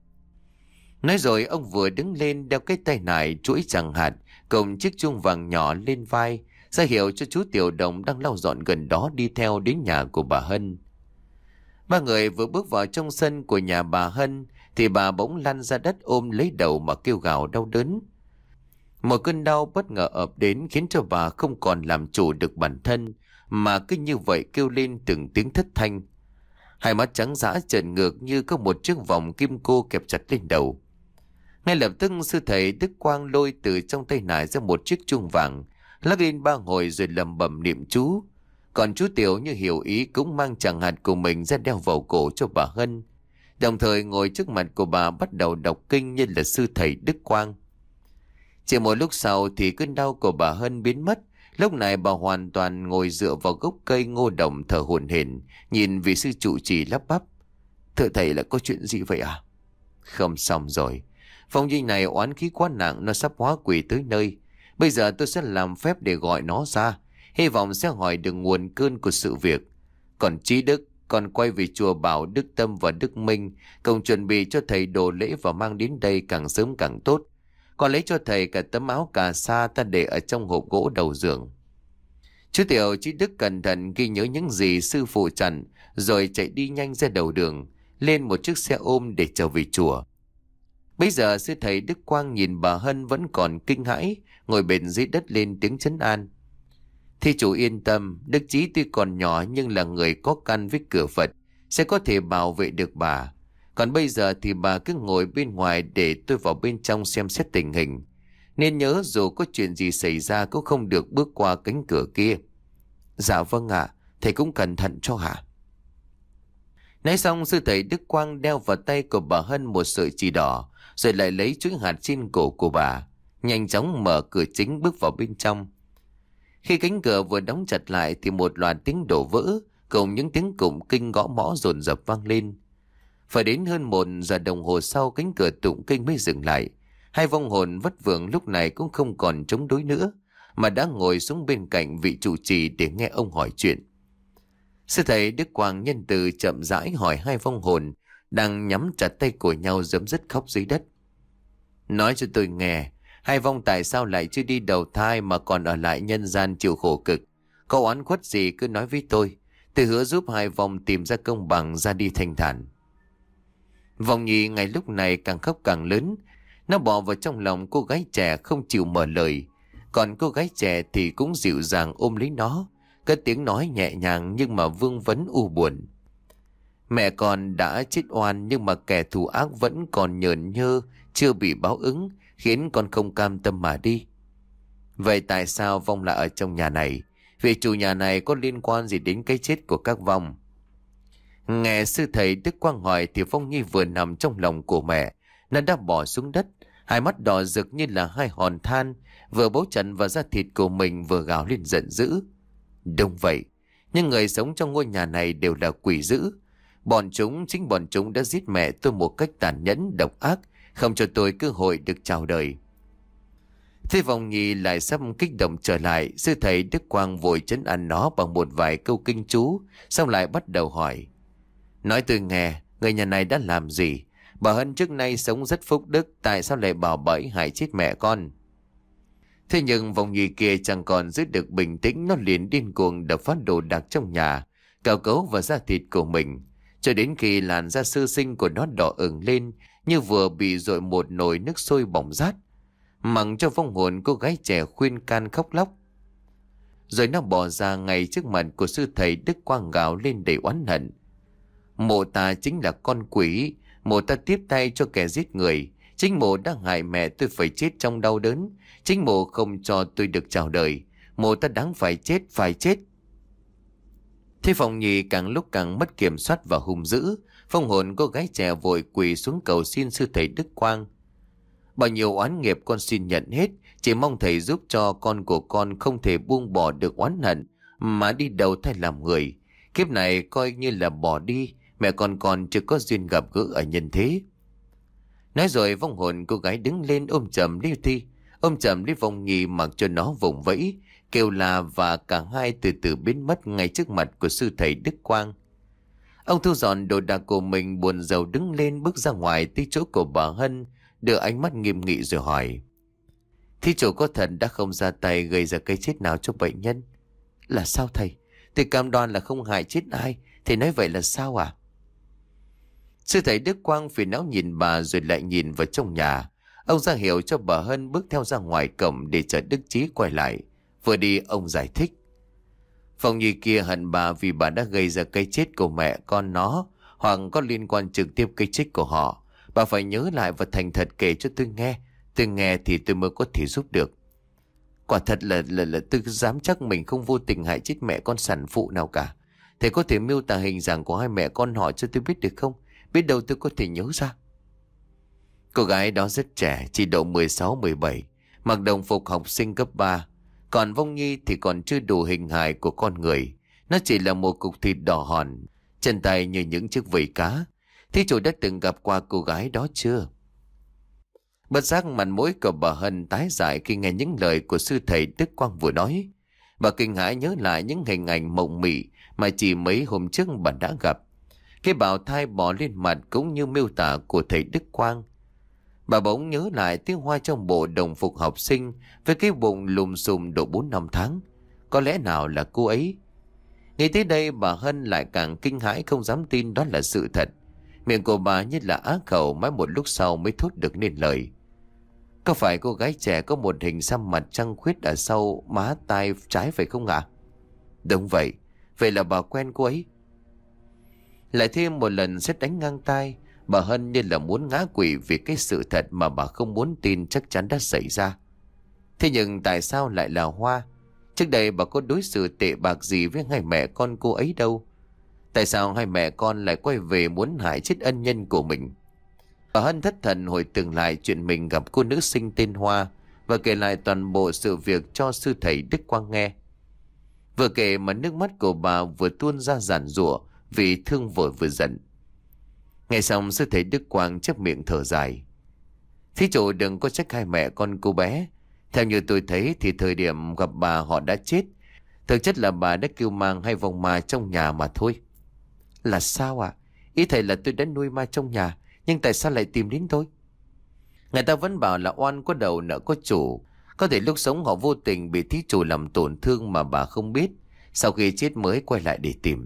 Nói rồi ông vừa đứng lên đeo cái tay nải chuỗi chẳng hạt cùng chiếc chuông vàng nhỏ lên vai, ra hiệu cho chú Tiểu Đồng đang lau dọn gần đó đi theo đến nhà của bà Hân. Ba người vừa bước vào trong sân của nhà bà Hân thì bà bỗng lăn ra đất ôm lấy đầu mà kêu gào đau đớn. Một cơn đau bất ngờ ập đến khiến cho bà không còn làm chủ được bản thân, mà cứ như vậy kêu lên từng tiếng thất thanh. Hai mắt trắng dã trợn ngược như có một chiếc vòng kim cô kẹp chặt lên đầu. Ngay lập tức sư thầy Đức Quang lôi từ trong tay nải ra một chiếc chuông vàng, lắc lên ba hồi rồi lẩm bẩm niệm chú. Còn chú Tiểu như hiểu ý cũng mang chẳng hạt của mình ra đeo vào cổ cho bà Hân, đồng thời ngồi trước mặt của bà bắt đầu đọc kinh như là sư thầy Đức Quang. Chỉ một lúc sau thì cơn đau của bà Hân biến mất. Lúc này bà hoàn toàn ngồi dựa vào gốc cây ngô đồng thở hổn hển, nhìn vị sư trụ trì lắp bắp: "Thưa thầy, là có chuyện gì vậy à?" "Không xong rồi. Phong Nhi này oán khí quá nặng, nó sắp hóa quỷ tới nơi. Bây giờ tôi sẽ làm phép để gọi nó ra, hy vọng sẽ hỏi được nguồn cơn của sự việc. Còn Trí Đức, con quay về chùa bảo Đức Tâm và Đức Minh cùng chuẩn bị cho thầy đồ lễ và mang đến đây càng sớm càng tốt. Còn lấy cho thầy cả tấm áo cà sa ta để ở trong hộp gỗ đầu giường." Chú Tiểu Trí Đức cẩn thận ghi nhớ những gì sư phụ dặn, rồi chạy đi nhanh ra đầu đường, lên một chiếc xe ôm để trở về chùa. Bây giờ sư thầy Đức Quang nhìn bà Hân vẫn còn kinh hãi, ngồi bệt dưới đất lên tiếng trấn an: "Thí chủ yên tâm, Đức Chí tuy còn nhỏ nhưng là người có căn với cửa Phật, sẽ có thể bảo vệ được bà. Còn bây giờ thì bà cứ ngồi bên ngoài để tôi vào bên trong xem xét tình hình. Nên nhớ dù có chuyện gì xảy ra cũng không được bước qua cánh cửa kia." "Dạ vâng ạ, thầy cũng cẩn thận cho hả?" Nói xong sư thầy Đức Quang đeo vào tay của bà Hân một sợi chỉ đỏ, rồi lại lấy chuỗi hạt trên cổ của bà, nhanh chóng mở cửa chính bước vào bên trong. Khi cánh cửa vừa đóng chặt lại thì một loạt tiếng đổ vỡ cùng những tiếng tụng kinh gõ mõ dồn dập vang lên. Phải đến hơn một giờ đồng hồ sau cánh cửa tụng kinh mới dừng lại. Hai vong hồn vất vưởng lúc này cũng không còn chống đối nữa, mà đã ngồi xuống bên cạnh vị trụ trì để nghe ông hỏi chuyện. Sư thầy Đức Quang nhân từ chậm rãi hỏi hai vong hồn đang nhắm chặt tay của nhau giấm dứt khóc dưới đất: "Nói cho tôi nghe, hai vong tại sao lại chưa đi đầu thai mà còn ở lại nhân gian chịu khổ cực? Có oán khuất gì cứ nói với tôi, tôi hứa giúp hai vong tìm ra công bằng, ra đi thanh thản." Vong Nhi ngay lúc này càng khóc càng lớn. Nó bỏ vào trong lòng cô gái trẻ không chịu mở lời, còn cô gái trẻ thì cũng dịu dàng ôm lấy nó, cất tiếng nói nhẹ nhàng nhưng mà vương vấn u buồn: "Mẹ con đã chết oan nhưng mà kẻ thù ác vẫn còn nhởn nhơ, chưa bị báo ứng, khiến con không cam tâm mà đi. Vậy tại sao vong lại ở trong nhà này? Vì chủ nhà này có liên quan gì đến cái chết của các vong?" Nghe sư thầy Đức Quang hỏi thì Phong Nhi vừa nằm trong lòng của mẹ, nó đã bỏ xuống đất, hai mắt đỏ rực như là hai hòn than, vừa bấu chặt vào da thịt của mình vừa gào lên giận dữ: "Đúng vậy, những người sống trong ngôi nhà này đều là quỷ dữ. Bọn chúng, chính bọn chúng đã giết mẹ tôi một cách tàn nhẫn, độc ác, không cho tôi cơ hội được chào đời." Thế Vong Nhi lại sắp kích động trở lại, sư thầy Đức Quang vội trấn an nó bằng một vài câu kinh chú, xong lại bắt đầu hỏi: "Nói tôi nghe, người nhà này đã làm gì? Bà Hân trước nay sống rất phúc đức, tại sao lại bảo bẫy hại chết mẹ con?" Thế nhưng Vong Nhi kia chẳng còn giữ được bình tĩnh, nó liền điên cuồng đập phá đồ đạc trong nhà, cào cấu vào da thịt của mình, cho đến khi làn da sơ sinh của nó đỏ ửng lên như vừa bị dội một nồi nước sôi bỏng rát, mặc cho vong hồn cô gái trẻ khuyên can khóc lóc. Rồi nó bỏ ra ngay trước mặt của sư thầy Đức Quang gào lên đầy oán hận: "Mộ ta chính là con quỷ, mộ ta tiếp tay cho kẻ giết người, chính mộ đã hại mẹ tôi phải chết trong đau đớn, chính mộ không cho tôi được chào đời, mộ ta đáng phải chết, phải chết." Thế Phong Nhi càng lúc càng mất kiểm soát và hung dữ, phong hồn cô gái trẻ vội quỳ xuống cầu xin sư thầy Đức Quang: "Bao nhiêu oán nghiệp con xin nhận hết, chỉ mong thầy giúp cho con của con không thể buông bỏ được oán hận mà đi đầu thai làm người. Kiếp này coi như là bỏ đi, mẹ con còn chưa có duyên gặp gỡ ở nhân thế." Nói rồi vong hồn cô gái đứng lên ôm chầm Lưu Thi, ôm chầm lấy Vong Nhi mặc cho nó vùng vẫy, kêu la, và cả hai từ từ biến mất ngay trước mặt của sư thầy Đức Quang. Ông thu dọn đồ đạc của mình, buồn rầu đứng lên bước ra ngoài tới chỗ của bà Hân, đưa ánh mắt nghiêm nghị rồi hỏi: Thí chủ có thật đã không ra tay gây ra cái chết nào cho bệnh nhân? Là sao thầy? Tôi cam đoan là không hại chết ai. Thầy nói vậy là sao à? Sư thầy Đức Quang phiền não nhìn bà rồi lại nhìn vào trong nhà. Ông ra hiệu cho bà Hân bước theo ra ngoài cổng để chờ Đức Chí quay lại. Vừa đi ông giải thích: Phong Nhi kia hận bà vì bà đã gây ra cái chết của mẹ con nó, hoặc có liên quan trực tiếp cái chết của họ. Bà phải nhớ lại và thành thật kể cho tôi nghe. Tôi nghe thì tôi mới có thể giúp được. Quả thật là, là, là tôi dám chắc mình không vô tình hại chết mẹ con sản phụ nào cả. Thầy có thể miêu tả hình dạng của hai mẹ con họ cho tôi biết được không? Biết đâu tôi có thể nhớ ra. Cô gái đó rất trẻ, chỉ độ mười sáu mười bảy, mặc đồng phục học sinh cấp ba. Còn Vong Nhi thì còn chưa đủ hình hài của con người. Nó chỉ là một cục thịt đỏ hòn, chân tay như những chiếc vảy cá. Thí chủ đã từng gặp qua cô gái đó chưa? Bất giác mặt mũi của bà Hân tái dại khi nghe những lời của sư thầy Đức Quang vừa nói. Bà kinh hãi nhớ lại những hình ảnh mộng mị mà chỉ mấy hôm trước bà đã gặp. Cái bào thai bò lên mặt cũng như miêu tả của thầy Đức Quang. Bà bỗng nhớ lại tiếng Hoa trong bộ đồng phục học sinh với cái bụng lùm xùm độ bốn năm tháng. Có lẽ nào là cô ấy? Nghĩ tới đây bà Hân lại càng kinh hãi, không dám tin đó là sự thật. Miệng của bà như là á khẩu, mãi một lúc sau mới thốt được nên lời. Có phải cô gái trẻ có một hình xăm mặt trăng khuyết ở sau má tai trái phải không ạ? À? Đúng vậy. Vậy là bà quen cô ấy? Lại thêm một lần sét đánh ngang tai. Bà Hân như là muốn ngã quỵ vì cái sự thật mà bà không muốn tin chắc chắn đã xảy ra. Thế nhưng tại sao lại là Hoa? Trước đây bà có đối xử tệ bạc gì với hai mẹ con cô ấy đâu? Tại sao hai mẹ con lại quay về muốn hại chết ân nhân của mình? Bà Hân thất thần hồi tưởng lại chuyện mình gặp cô nữ sinh tên Hoa và kể lại toàn bộ sự việc cho sư thầy Đức Quang nghe. Vừa kể mà nước mắt của bà vừa tuôn ra giàn giụa vì thương vội vừa giận. Nghe xong sư thầy Đức Quang chép miệng thở dài. Thí chủ đừng có trách hai mẹ con cô bé. Theo như tôi thấy thì thời điểm gặp bà họ đã chết. Thực chất là bà đã kêu mang hai vong ma trong nhà mà thôi. Là sao ạ? À? Ý thầy là tôi đã nuôi ma trong nhà, nhưng tại sao lại tìm đến tôi? Người ta vẫn bảo là oan có đầu nợ có chủ. Có thể lúc sống họ vô tình bị thí chủ làm tổn thương mà bà không biết. Sau khi chết mới quay lại để tìm.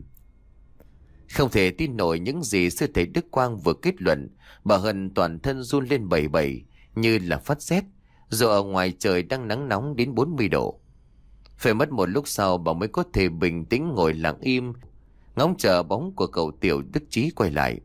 Không thể tin nổi những gì sư thầy Đức Quang vừa kết luận. Bà Hân toàn thân run lên bẩy bẩy như là phát rét. Dù ở ngoài trời đang nắng nóng đến bốn mươi độ. Phải mất một lúc sau bà mới có thể bình tĩnh ngồi lặng im, ngóng chờ bóng của cậu tiểu Đức Chí quay lại.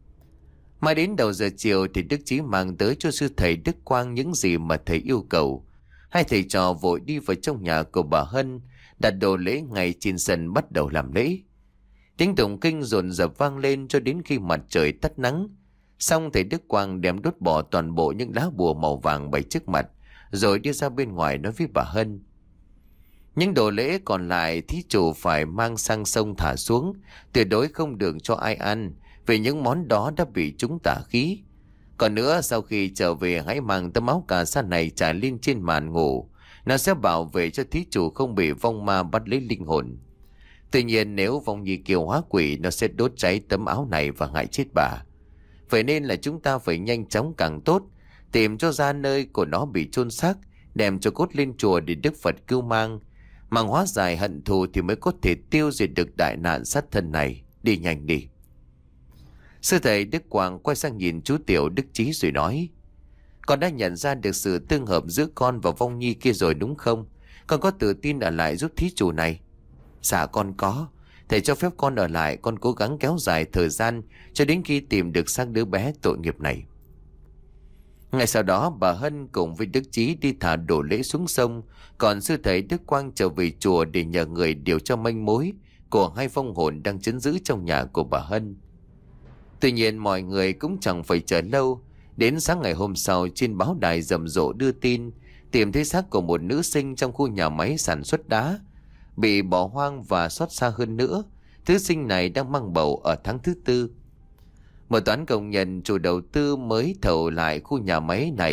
Mai đến đầu giờ chiều thì Đức Chí mang tới cho sư thầy Đức Quang những gì mà thầy yêu cầu. Hai thầy trò vội đi vào trong nhà của bà Hân, đặt đồ lễ ngay trên sân bắt đầu làm lễ. Tiếng tụng kinh dồn dập vang lên cho đến khi mặt trời tắt nắng. Xong thầy Đức Quang đem đốt bỏ toàn bộ những lá bùa màu vàng bày trước mặt, rồi đi ra bên ngoài nói với bà Hân. Những đồ lễ còn lại thí chủ phải mang sang sông thả xuống, tuyệt đối không được cho ai ăn, vì những món đó đã bị chúng tà khí. Còn nữa, sau khi trở về hãy mang tấm áo cà sa này trải lên trên màn ngủ, nó sẽ bảo vệ cho thí chủ không bị vong ma bắt lấy linh hồn. Tuy nhiên nếu vong nhi kiều hóa quỷ, nó sẽ đốt cháy tấm áo này và hại chết bà. Vậy nên là chúng ta phải nhanh chóng càng tốt, tìm cho ra nơi của nó bị chôn xác, đem cho cốt lên chùa để Đức Phật cứu mang. Mang hóa giải hận thù thì mới có thể tiêu diệt được đại nạn sát thân này. Đi nhanh đi. Sư thầy Đức Quang quay sang nhìn chú tiểu Đức Chí rồi nói. Con đã nhận ra được sự tương hợp giữa con và vong nhi kia rồi đúng không? Con có tự tin ở lại giúp thí chủ này? Dạ con có. Thầy cho phép con ở lại, con cố gắng kéo dài thời gian cho đến khi tìm được xác đứa bé tội nghiệp này. Ngay sau đó bà Hân cùng với Đức Chí đi thả đồ lễ xuống sông, còn sư thầy Đức Quang trở về chùa để nhờ người điều tra manh mối của hai vong hồn đang trấn giữ trong nhà của bà Hân. Tuy nhiên mọi người cũng chẳng phải chờ lâu. Đến sáng ngày hôm sau, trên báo đài rầm rộ đưa tin tìm thấy xác của một nữ sinh trong khu nhà máy sản xuất đá, bị bỏ hoang, và xót xa hơn nữa, nữ sinh này đang mang bầu ở tháng thứ tư. Một toán công nhân chủ đầu tư mới thầu lại khu nhà máy này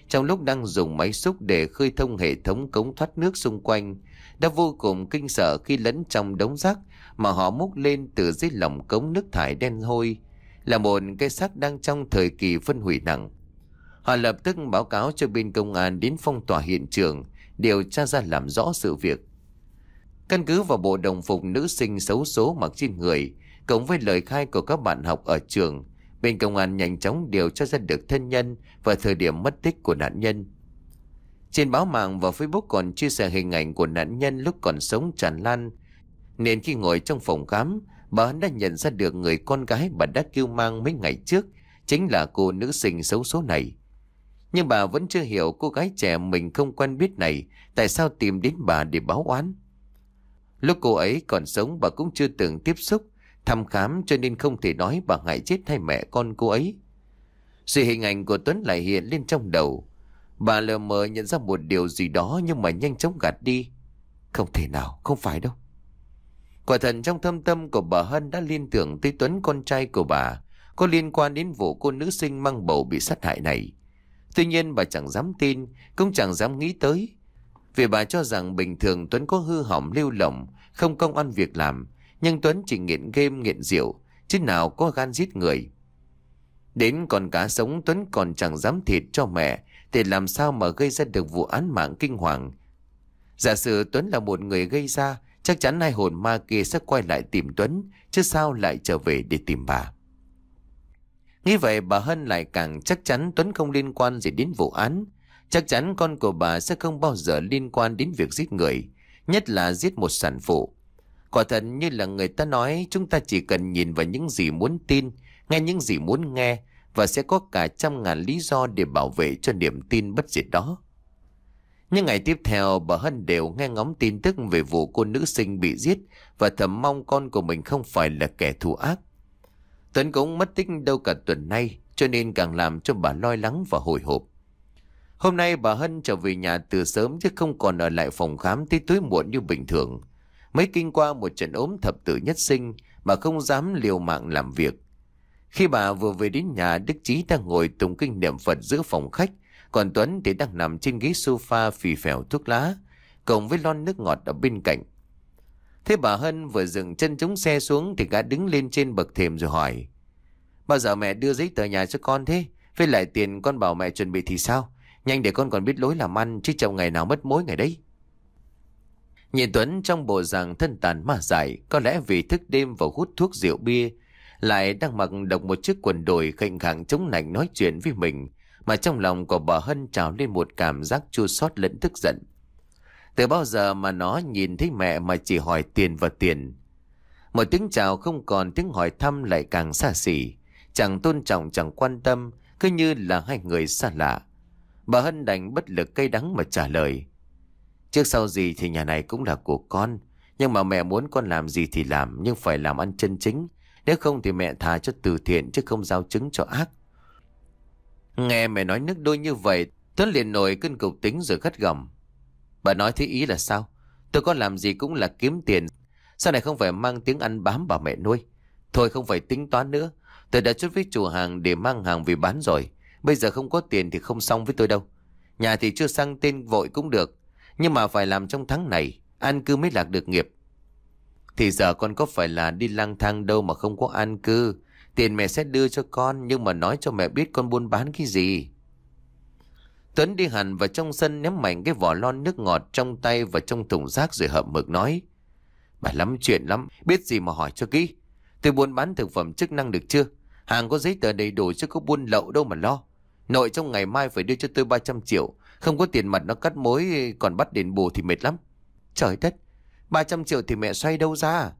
trong lúc đang dùng máy xúc để khơi thông hệ thống cống thoát nước xung quanh, đã vô cùng kinh sợ khi lẫn trong đống rác mà họ múc lên từ dưới lòng cống nước thải đen hôi là một cái xác đang trong thời kỳ phân hủy nặng. Họ lập tức báo cáo cho bên công an đến phong tỏa hiện trường, điều tra ra làm rõ sự việc. Căn cứ vào bộ đồng phục nữ sinh xấu số mặc trên người, cộng với lời khai của các bạn học ở trường, bên công an nhanh chóng điều tra ra được thân nhân và thời điểm mất tích của nạn nhân. Trên báo mạng và Facebook còn chia sẻ hình ảnh của nạn nhân lúc còn sống tràn lan, nên khi ngồi trong phòng khám, bà Hân đã nhận ra được người con gái bà đã kêu mang mấy ngày trước chính là cô nữ sinh xấu số này. Nhưng bà vẫn chưa hiểu cô gái trẻ mình không quen biết này tại sao tìm đến bà để báo oán. Lúc cô ấy còn sống bà cũng chưa từng tiếp xúc, thăm khám, cho nên không thể nói bà hại chết hay mẹ con cô ấy. Rồi hình ảnh của Tuấn lại hiện lên trong đầu. Bà lờ mờ nhận ra một điều gì đó nhưng mà nhanh chóng gạt đi. Không thể nào, không phải đâu. Quả thật trong thâm tâm của bà Hân đã liên tưởng tới Tuấn, con trai của bà, có liên quan đến vụ cô nữ sinh mang bầu bị sát hại này. Tuy nhiên bà chẳng dám tin, cũng chẳng dám nghĩ tới. Vì bà cho rằng bình thường Tuấn có hư hỏng lêu lỏng, không công ăn việc làm, nhưng Tuấn chỉ nghiện game, nghiện rượu, chứ nào có gan giết người. Đến còn cá sống Tuấn còn chẳng dám thịt cho mẹ, thì làm sao mà gây ra được vụ án mạng kinh hoàng. Giả sử Tuấn là một người gây ra, chắc chắn hai hồn ma kia sẽ quay lại tìm Tuấn, chứ sao lại trở về để tìm bà. Nghĩ vậy bà Hân lại càng chắc chắn Tuấn không liên quan gì đến vụ án. Chắc chắn con của bà sẽ không bao giờ liên quan đến việc giết người, nhất là giết một sản phụ. Quả thật như là người ta nói, chúng ta chỉ cần nhìn vào những gì muốn tin, nghe những gì muốn nghe, và sẽ có cả trăm ngàn lý do để bảo vệ cho niềm tin bất diệt đó. Những ngày tiếp theo, bà Hân đều nghe ngóng tin tức về vụ cô nữ sinh bị giết và thầm mong con của mình không phải là kẻ thù ác. Tuấn cũng mất tích đâu cả tuần nay, cho nên càng làm cho bà lo lắng và hồi hộp. Hôm nay bà Hân trở về nhà từ sớm chứ không còn ở lại phòng khám tới tối muộn như bình thường. Mới kinh qua một trận ốm thập tử nhất sinh, bà không dám liều mạng làm việc. Khi bà vừa về đến nhà, Đức Chí đang ngồi tụng kinh niệm Phật giữa phòng khách, còn Tuấn thì đang nằm trên ghế sofa phì phèo thuốc lá, cộng với lon nước ngọt ở bên cạnh. Thế bà Hân vừa dừng chân chống xe xuống thì gã đứng lên trên bậc thềm rồi hỏi: Bao giờ mẹ đưa giấy tờ nhà cho con thế? Với lại tiền con bảo mẹ chuẩn bị thì sao? Nhanh để con còn biết lối làm ăn, chứ chồng ngày nào mất mối ngày đấy. Nhìn Tuấn trong bộ dạng thân tàn ma dại, có lẽ vì thức đêm và hút thuốc rượu bia, lại đang mặc độc một chiếc quần đùi khệnh khạng chống lạnh nói chuyện với mình, mà trong lòng của bà Hân trào lên một cảm giác chua xót lẫn tức giận. Từ bao giờ mà nó nhìn thấy mẹ mà chỉ hỏi tiền và tiền. Một tiếng chào không còn, tiếng hỏi thăm lại càng xa xỉ, chẳng tôn trọng chẳng quan tâm, cứ như là hai người xa lạ. Bà Hân đành bất lực cay đắng mà trả lời: Trước sau gì thì nhà này cũng là của con, nhưng mà mẹ muốn con làm gì thì làm, nhưng phải làm ăn chân chính. Nếu không thì mẹ thà cho từ thiện chứ không giao chứng cho ác. Nghe mẹ nói nước đôi như vậy, Tuấn liền nổi cơn cục tính rồi gắt gỏng: Bà nói thế ý là sao? Tôi có làm gì cũng là kiếm tiền, sau này không phải mang tiếng ăn bám bà mẹ nuôi. Thôi không phải tính toán nữa, tôi đã chốt với chủ hàng để mang hàng về bán rồi. Bây giờ không có tiền thì không xong với tôi đâu. Nhà thì chưa sang tên vội cũng được, nhưng mà phải làm trong tháng này, an cư mới lạc được nghiệp. Thì giờ con có phải là đi lang thang đâu mà không có an cư. Tiền mẹ sẽ đưa cho con, nhưng mà nói cho mẹ biết con buôn bán cái gì. Tuấn đi hẳn vào trong sân, ném mạnh cái vỏ lon nước ngọt trong tay vào trong thùng rác rồi hậm hực nói: Bà lắm chuyện lắm, biết gì mà hỏi cho kỹ. Tôi buôn bán thực phẩm chức năng được chưa? Hàng có giấy tờ đầy đủ chứ có buôn lậu đâu mà lo. Nội trong ngày mai phải đưa cho tôi ba trăm triệu. Không có tiền mặt nó cắt mối còn bắt đền bù thì mệt lắm. Trời đất, ba trăm triệu thì mẹ xoay đâu ra?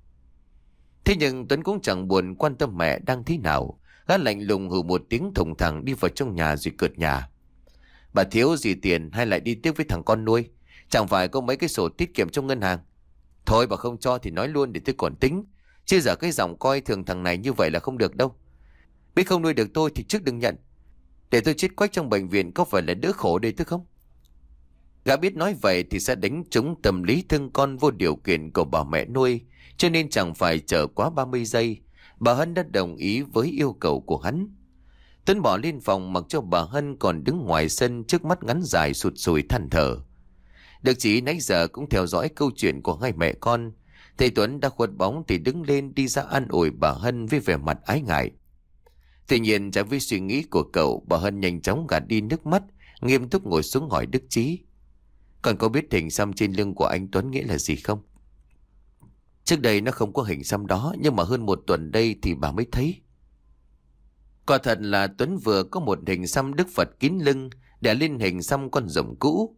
Thế nhưng Tuấn cũng chẳng buồn quan tâm mẹ đang thế nào. Gã lạnh lùng hừ một tiếng thùng thẳng đi vào trong nhà rồi cợt nhà: Bà thiếu gì tiền hay lại đi tiếp với thằng con nuôi? Chẳng phải có mấy cái sổ tiết kiệm trong ngân hàng? Thôi bà không cho thì nói luôn để tôi còn tính. Chứ giờ cái giọng coi thường thằng này như vậy là không được đâu. Biết không nuôi được tôi thì trước đừng nhận. Để tôi chết quách trong bệnh viện có phải là đỡ khổ đây tức không? Gã biết nói vậy thì sẽ đánh trúng tâm lý thương con vô điều kiện của bà mẹ nuôi, cho nên chẳng phải chờ quá ba mươi giây, bà Hân đã đồng ý với yêu cầu của hắn. Tuấn bỏ lên phòng mặc cho bà Hân còn đứng ngoài sân trước mắt ngắn dài sụt sùi than thở. Đức Chí nãy giờ cũng theo dõi câu chuyện của hai mẹ con. Thầy Tuấn đã khuất bóng thì đứng lên đi ra an ủi bà Hân với vẻ mặt ái ngại. Tuy nhiên trái với suy nghĩ của cậu, bà Hân nhanh chóng gạt đi nước mắt, nghiêm túc ngồi xuống hỏi Đức Chí: "Con có biết hình xăm trên lưng của anh Tuấn nghĩa là gì không?" "Trước đây nó không có hình xăm đó, nhưng mà hơn một tuần đây thì bà mới thấy." Quả thật là Tuấn vừa có một hình xăm Đức Phật kín lưng để lên hình xăm con rồng cũ.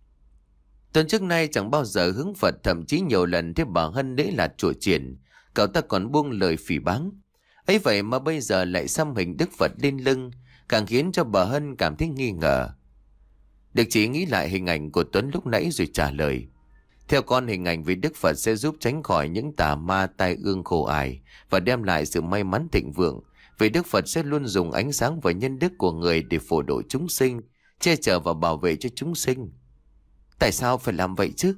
Tuấn trước nay chẳng bao giờ hướng Phật, thậm chí nhiều lần thấy bà Hân lễ lạt chùa chiền, cậu ta còn buông lời phỉ báng. Ấy vậy mà bây giờ lại xăm hình Đức Phật lên lưng, càng khiến cho bà Hân cảm thấy nghi ngờ. Đức Chí nghĩ lại hình ảnh của Tuấn lúc nãy rồi trả lời: "Theo con, hình ảnh về Đức Phật sẽ giúp tránh khỏi những tà ma tai ương khổ ải và đem lại sự may mắn thịnh vượng. Vì Đức Phật sẽ luôn dùng ánh sáng và nhân đức của người để phổ độ chúng sinh, che chở và bảo vệ cho chúng sinh." "Tại sao phải làm vậy chứ?"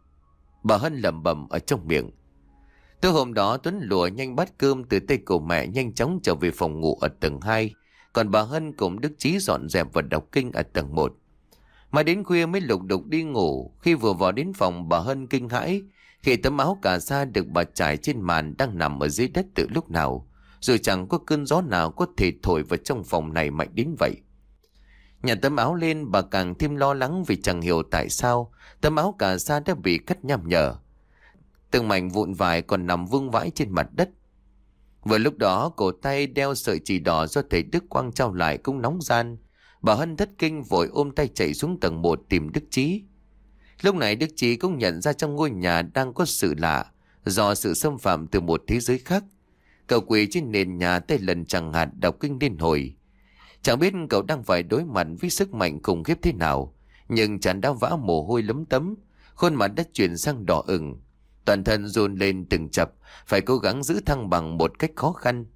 bà Hân lẩm bẩm ở trong miệng. Tối hôm đó, Tuấn lùa nhanh bát cơm từ tay của mẹ, nhanh chóng trở về phòng ngủ ở tầng hai. Còn bà Hân cùng Đức Chí dọn dẹp và đọc kinh ở tầng một. Mà đến khuya mới lục đục đi ngủ. Khi vừa vào đến phòng, bà Hân kinh hãi khi tấm áo cà sa được bà trải trên màn đang nằm ở dưới đất từ lúc nào, rồi chẳng có cơn gió nào có thể thổi vào trong phòng này mạnh đến vậy. Nhặt tấm áo lên, bà càng thêm lo lắng vì chẳng hiểu tại sao tấm áo cà sa đã bị cắt nham nhở. Từng mảnh vụn vải còn nằm vương vãi trên mặt đất. Vừa lúc đó, cổ tay đeo sợi chỉ đỏ do thầy Đức Quang trao lại cũng nóng ran. Bà Hân thất kinh vội ôm tay chạy xuống tầng một tìm Đức Chí. Lúc này Đức Chí cũng nhận ra trong ngôi nhà đang có sự lạ, do sự xâm phạm từ một thế giới khác. Cậu quỳ trên nền nhà, tay lần chẳng hạt đọc kinh liên hồi. Chẳng biết cậu đang phải đối mặt với sức mạnh khủng khiếp thế nào, nhưng chán đã vã mồ hôi lấm tấm, khuôn mặt đã chuyển sang đỏ ửng, toàn thân run lên từng chập, phải cố gắng giữ thăng bằng một cách khó khăn.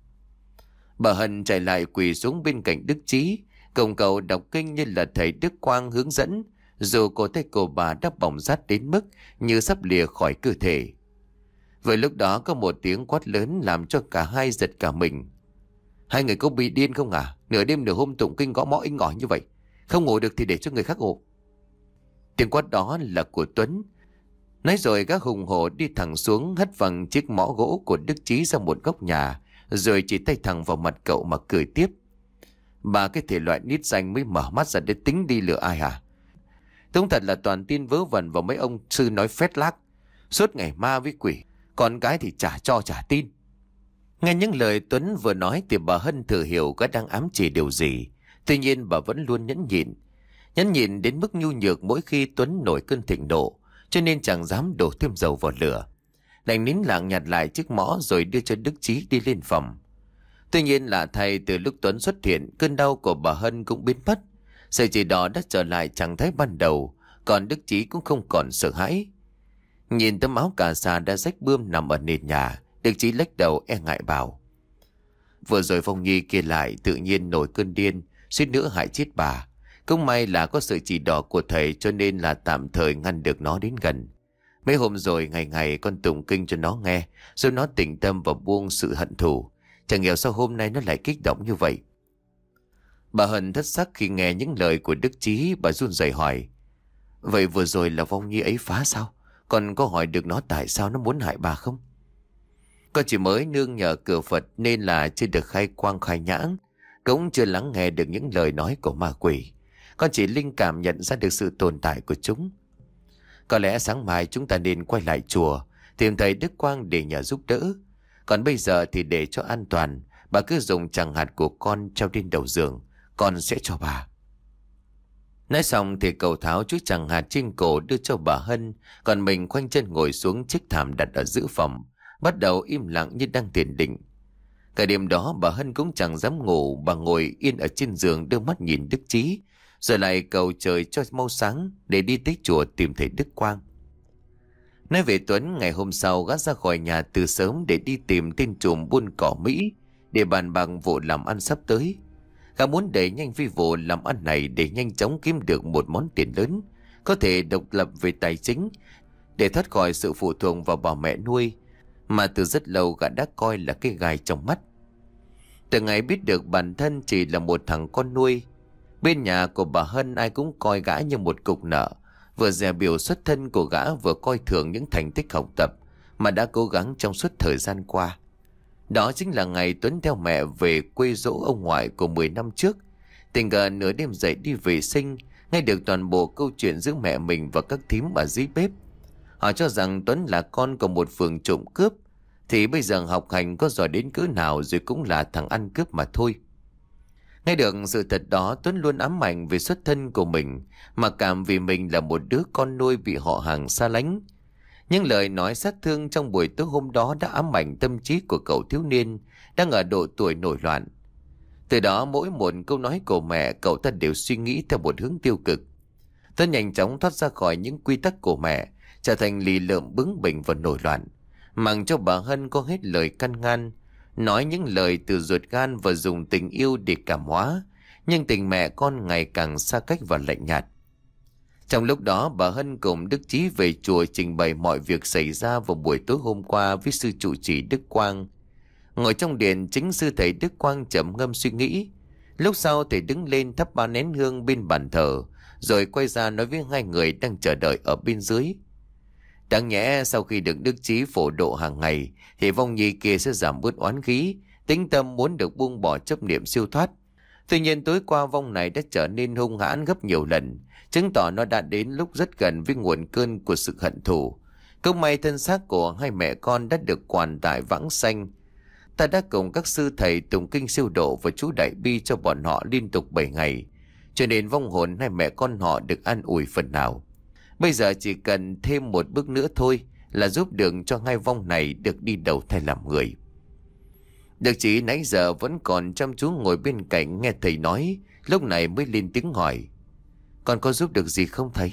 Bà Hân chạy lại quỳ xuống bên cạnh Đức Chí, cùng cậu đọc kinh như là thầy Đức Quang hướng dẫn, dù cổ tay của bà đã bỏng rát đến mức như sắp lìa khỏi cơ thể. Vừa lúc đó có một tiếng quát lớn làm cho cả hai giật cả mình. "Hai người có bị điên không à? Nửa đêm nửa hôm tụng kinh gõ mõ inh ỏi như vậy, không ngủ được thì để cho người khác ngủ." Tiếng quát đó là của Tuấn. Nói rồi gã hùng hổ đi thẳng xuống, hất văng chiếc mõ gỗ của Đức Chí ra một góc nhà, rồi chỉ tay thẳng vào mặt cậu mà cười tiếp. "Bà cái thể loại nít danh mới mở mắt ra để tính đi lừa ai hả? Đúng thật là toàn tin vớ vẩn vào mấy ông sư nói phét lác, suốt ngày ma với quỷ, còn cái thì chả cho chả tin." Nghe những lời Tuấn vừa nói thì bà Hân thử hiểu gã đang ám chỉ điều gì. Tuy nhiên bà vẫn luôn nhẫn nhịn. Nhẫn nhịn đến mức nhu nhược mỗi khi Tuấn nổi cơn thịnh nộ, cho nên chẳng dám đổ thêm dầu vào lửa. Đành nín lặng nhặt lại chiếc mõ rồi đưa cho Đức Chí đi lên phòng. Tuy nhiên lạ thay, từ lúc Tuấn xuất hiện, cơn đau của bà Hân cũng biến mất. Sợi chỉ đỏ đã trở lại trạng thái ban đầu, còn Đức Chí cũng không còn sợ hãi. Nhìn tấm áo cà sa đã rách bươm nằm ở nền nhà, Đức Chí lắc đầu e ngại bảo: "Vừa rồi Phong Nhi kia lại tự nhiên nổi cơn điên, suýt nữa hại chết bà. Cũng may là có sự chỉ đỏ của thầy cho nên là tạm thời ngăn được nó đến gần. Mấy hôm rồi ngày ngày con tụng kinh cho nó nghe, rồi nó tỉnh tâm và buông sự hận thù. Chẳng hiểu sao hôm nay nó lại kích động như vậy." Bà Hân thất sắc khi nghe những lời của Đức Chí, bà run rẩy hỏi: "Vậy vừa rồi là Phong Nhi ấy phá sao? Còn có hỏi được nó tại sao nó muốn hại bà không?" "Con chỉ mới nương nhờ cửa Phật nên là chưa được khai quang khai nhãn, cũng chưa lắng nghe được những lời nói của ma quỷ. Con chỉ linh cảm nhận ra được sự tồn tại của chúng. Có lẽ sáng mai chúng ta nên quay lại chùa, tìm thầy Đức Quang để nhờ giúp đỡ. Còn bây giờ thì để cho an toàn, bà cứ dùng tràng hạt của con treo lên đầu giường, con sẽ cho bà." Nói xong thì cậu tháo chút tràng hạt trên cổ đưa cho bà Hân, còn mình khoanh chân ngồi xuống chiếc thảm đặt ở giữa phòng, bắt đầu im lặng như đang thiền định. Cả đêm đó bà Hân cũng chẳng dám ngủ, bà ngồi yên ở trên giường đưa mắt nhìn Đức Chí, rồi lại cầu trời cho mau sáng để đi tới chùa tìm thầy Đức Quang. Nói về Tuấn, ngày hôm sau gã ra khỏi nhà từ sớm để đi tìm tên trùm buôn cỏ Mỹ để bàn bạc vụ làm ăn sắp tới. Gã muốn đẩy nhanh phi vụ làm ăn này để nhanh chóng kiếm được một món tiền lớn, có thể độc lập về tài chính, để thoát khỏi sự phụ thuộc vào bà mẹ nuôi mà từ rất lâu gã đã coi là cái gai trong mắt. Từ ngày biết được bản thân chỉ là một thằng con nuôi, bên nhà của bà Hân ai cũng coi gã như một cục nợ, vừa dè biểu xuất thân của gã vừa coi thường những thành tích học tập mà đã cố gắng trong suốt thời gian qua. Đó chính là ngày Tuấn theo mẹ về quê dỗ ông ngoại của mười năm trước. Tình cờ nửa đêm dậy đi vệ sinh, nghe được toàn bộ câu chuyện giữa mẹ mình và các thím ở dưới bếp. Họ cho rằng Tuấn là con của một phường trộm cướp, thì bây giờ học hành có giỏi đến cỡ nào rồi cũng là thằng ăn cướp mà thôi. Nghe được sự thật đó, Tuấn luôn ám ảnh về xuất thân của mình, mà cảm vì mình là một đứa con nuôi bị họ hàng xa lánh. Những lời nói sát thương trong buổi tối hôm đó đã ám ảnh tâm trí của cậu thiếu niên đang ở độ tuổi nổi loạn. Từ đó mỗi một câu nói của mẹ, cậu ta đều suy nghĩ theo một hướng tiêu cực. Tuấn nhanh chóng thoát ra khỏi những quy tắc của mẹ, trở thành lì lợm bướng bỉnh và nổi loạn, mặc cho bà Hân có hết lời căn ngăn, nói những lời từ ruột gan và dùng tình yêu để cảm hóa, nhưng tình mẹ con ngày càng xa cách và lạnh nhạt. Trong lúc đó, bà Hân cùng Đức Chí về chùa trình bày mọi việc xảy ra vào buổi tối hôm qua với sư trụ trì Đức Quang. Ngồi trong điện, chính sư thầy Đức Quang trầm ngâm suy nghĩ. Lúc sau thầy đứng lên thắp ba nén hương bên bàn thờ, rồi quay ra nói với hai người đang chờ đợi ở bên dưới. Đáng nhẽ sau khi được Đức Chí phổ độ hàng ngày thì vong nhi kia sẽ giảm bớt oán khí, tính tâm muốn được buông bỏ chấp niệm siêu thoát. Tuy nhiên tối qua vong này đã trở nên hung hãn gấp nhiều lần, chứng tỏ nó đã đến lúc rất gần với nguồn cơn của sự hận thù. Cũng may thân xác của hai mẹ con đã được quản tại vãng sanh. Ta đã cùng các sư thầy tụng kinh siêu độ và chú đại bi cho bọn họ liên tục bảy ngày, cho nên vong hồn hai mẹ con họ được an ủi phần nào. Bây giờ chỉ cần thêm một bước nữa thôi là giúp được cho hai vong này được đi đầu thai làm người. Đức Chí nãy giờ vẫn còn chăm chú ngồi bên cạnh nghe thầy nói, lúc này mới lên tiếng hỏi: "Con có giúp được gì không thầy?"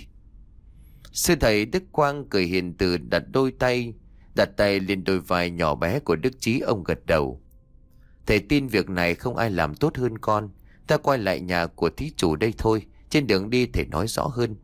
Sư thầy Đức Quang cười hiền từ đặt đôi tay, đặt tay lên đôi vai nhỏ bé của Đức Chí. Ông gật đầu: "Thầy tin việc này không ai làm tốt hơn con. Ta quay lại nhà của thí chủ đây thôi, trên đường đi thầy nói rõ hơn."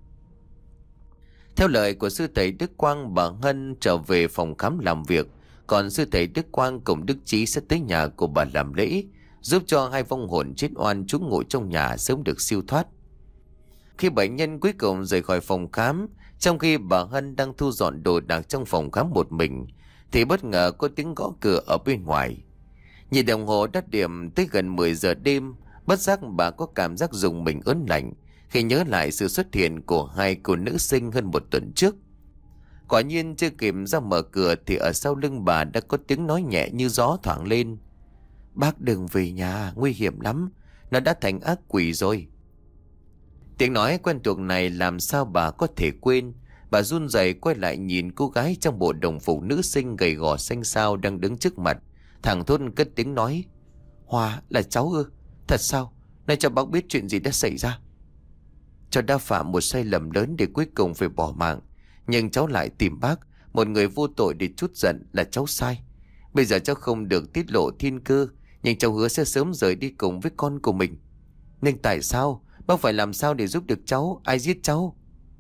Theo lời của sư thầy Đức Quang, bà Hân trở về phòng khám làm việc, còn sư thầy Đức Quang cùng Đức Chí sẽ tới nhà của bà làm lễ, giúp cho hai vong hồn chết oan trú ngụ trong nhà sớm được siêu thoát. Khi bệnh nhân cuối cùng rời khỏi phòng khám, trong khi bà Hân đang thu dọn đồ đạc trong phòng khám một mình, thì bất ngờ có tiếng gõ cửa ở bên ngoài. Nhìn đồng hồ đắt điểm tới gần mười giờ đêm, bất giác bà có cảm giác rùng mình ớn lạnh khi nhớ lại sự xuất hiện của hai cô nữ sinh hơn một tuần trước. Quả nhiên chưa kịp ra mở cửa thì ở sau lưng bà đã có tiếng nói nhẹ như gió thoảng lên: "Bác đừng về nhà, nguy hiểm lắm, nó đã thành ác quỷ rồi." Tiếng nói quen thuộc này làm sao bà có thể quên. Bà run rẩy quay lại nhìn cô gái trong bộ đồng phục nữ sinh gầy gò xanh xao đang đứng trước mặt, thẳng thốt cất tiếng nói: "Hoa, là cháu ư? Thật sao? Nói cho bác biết chuyện gì đã xảy ra." "Cháu đã phạm một sai lầm lớn để cuối cùng phải bỏ mạng, nhưng cháu lại tìm bác, một người vô tội, để trút giận là cháu sai. Bây giờ cháu không được tiết lộ thiên cơ, nhưng cháu hứa sẽ sớm rời đi cùng với con của mình. Nhưng tại sao? Bác phải làm sao để giúp được cháu? Ai giết cháu?"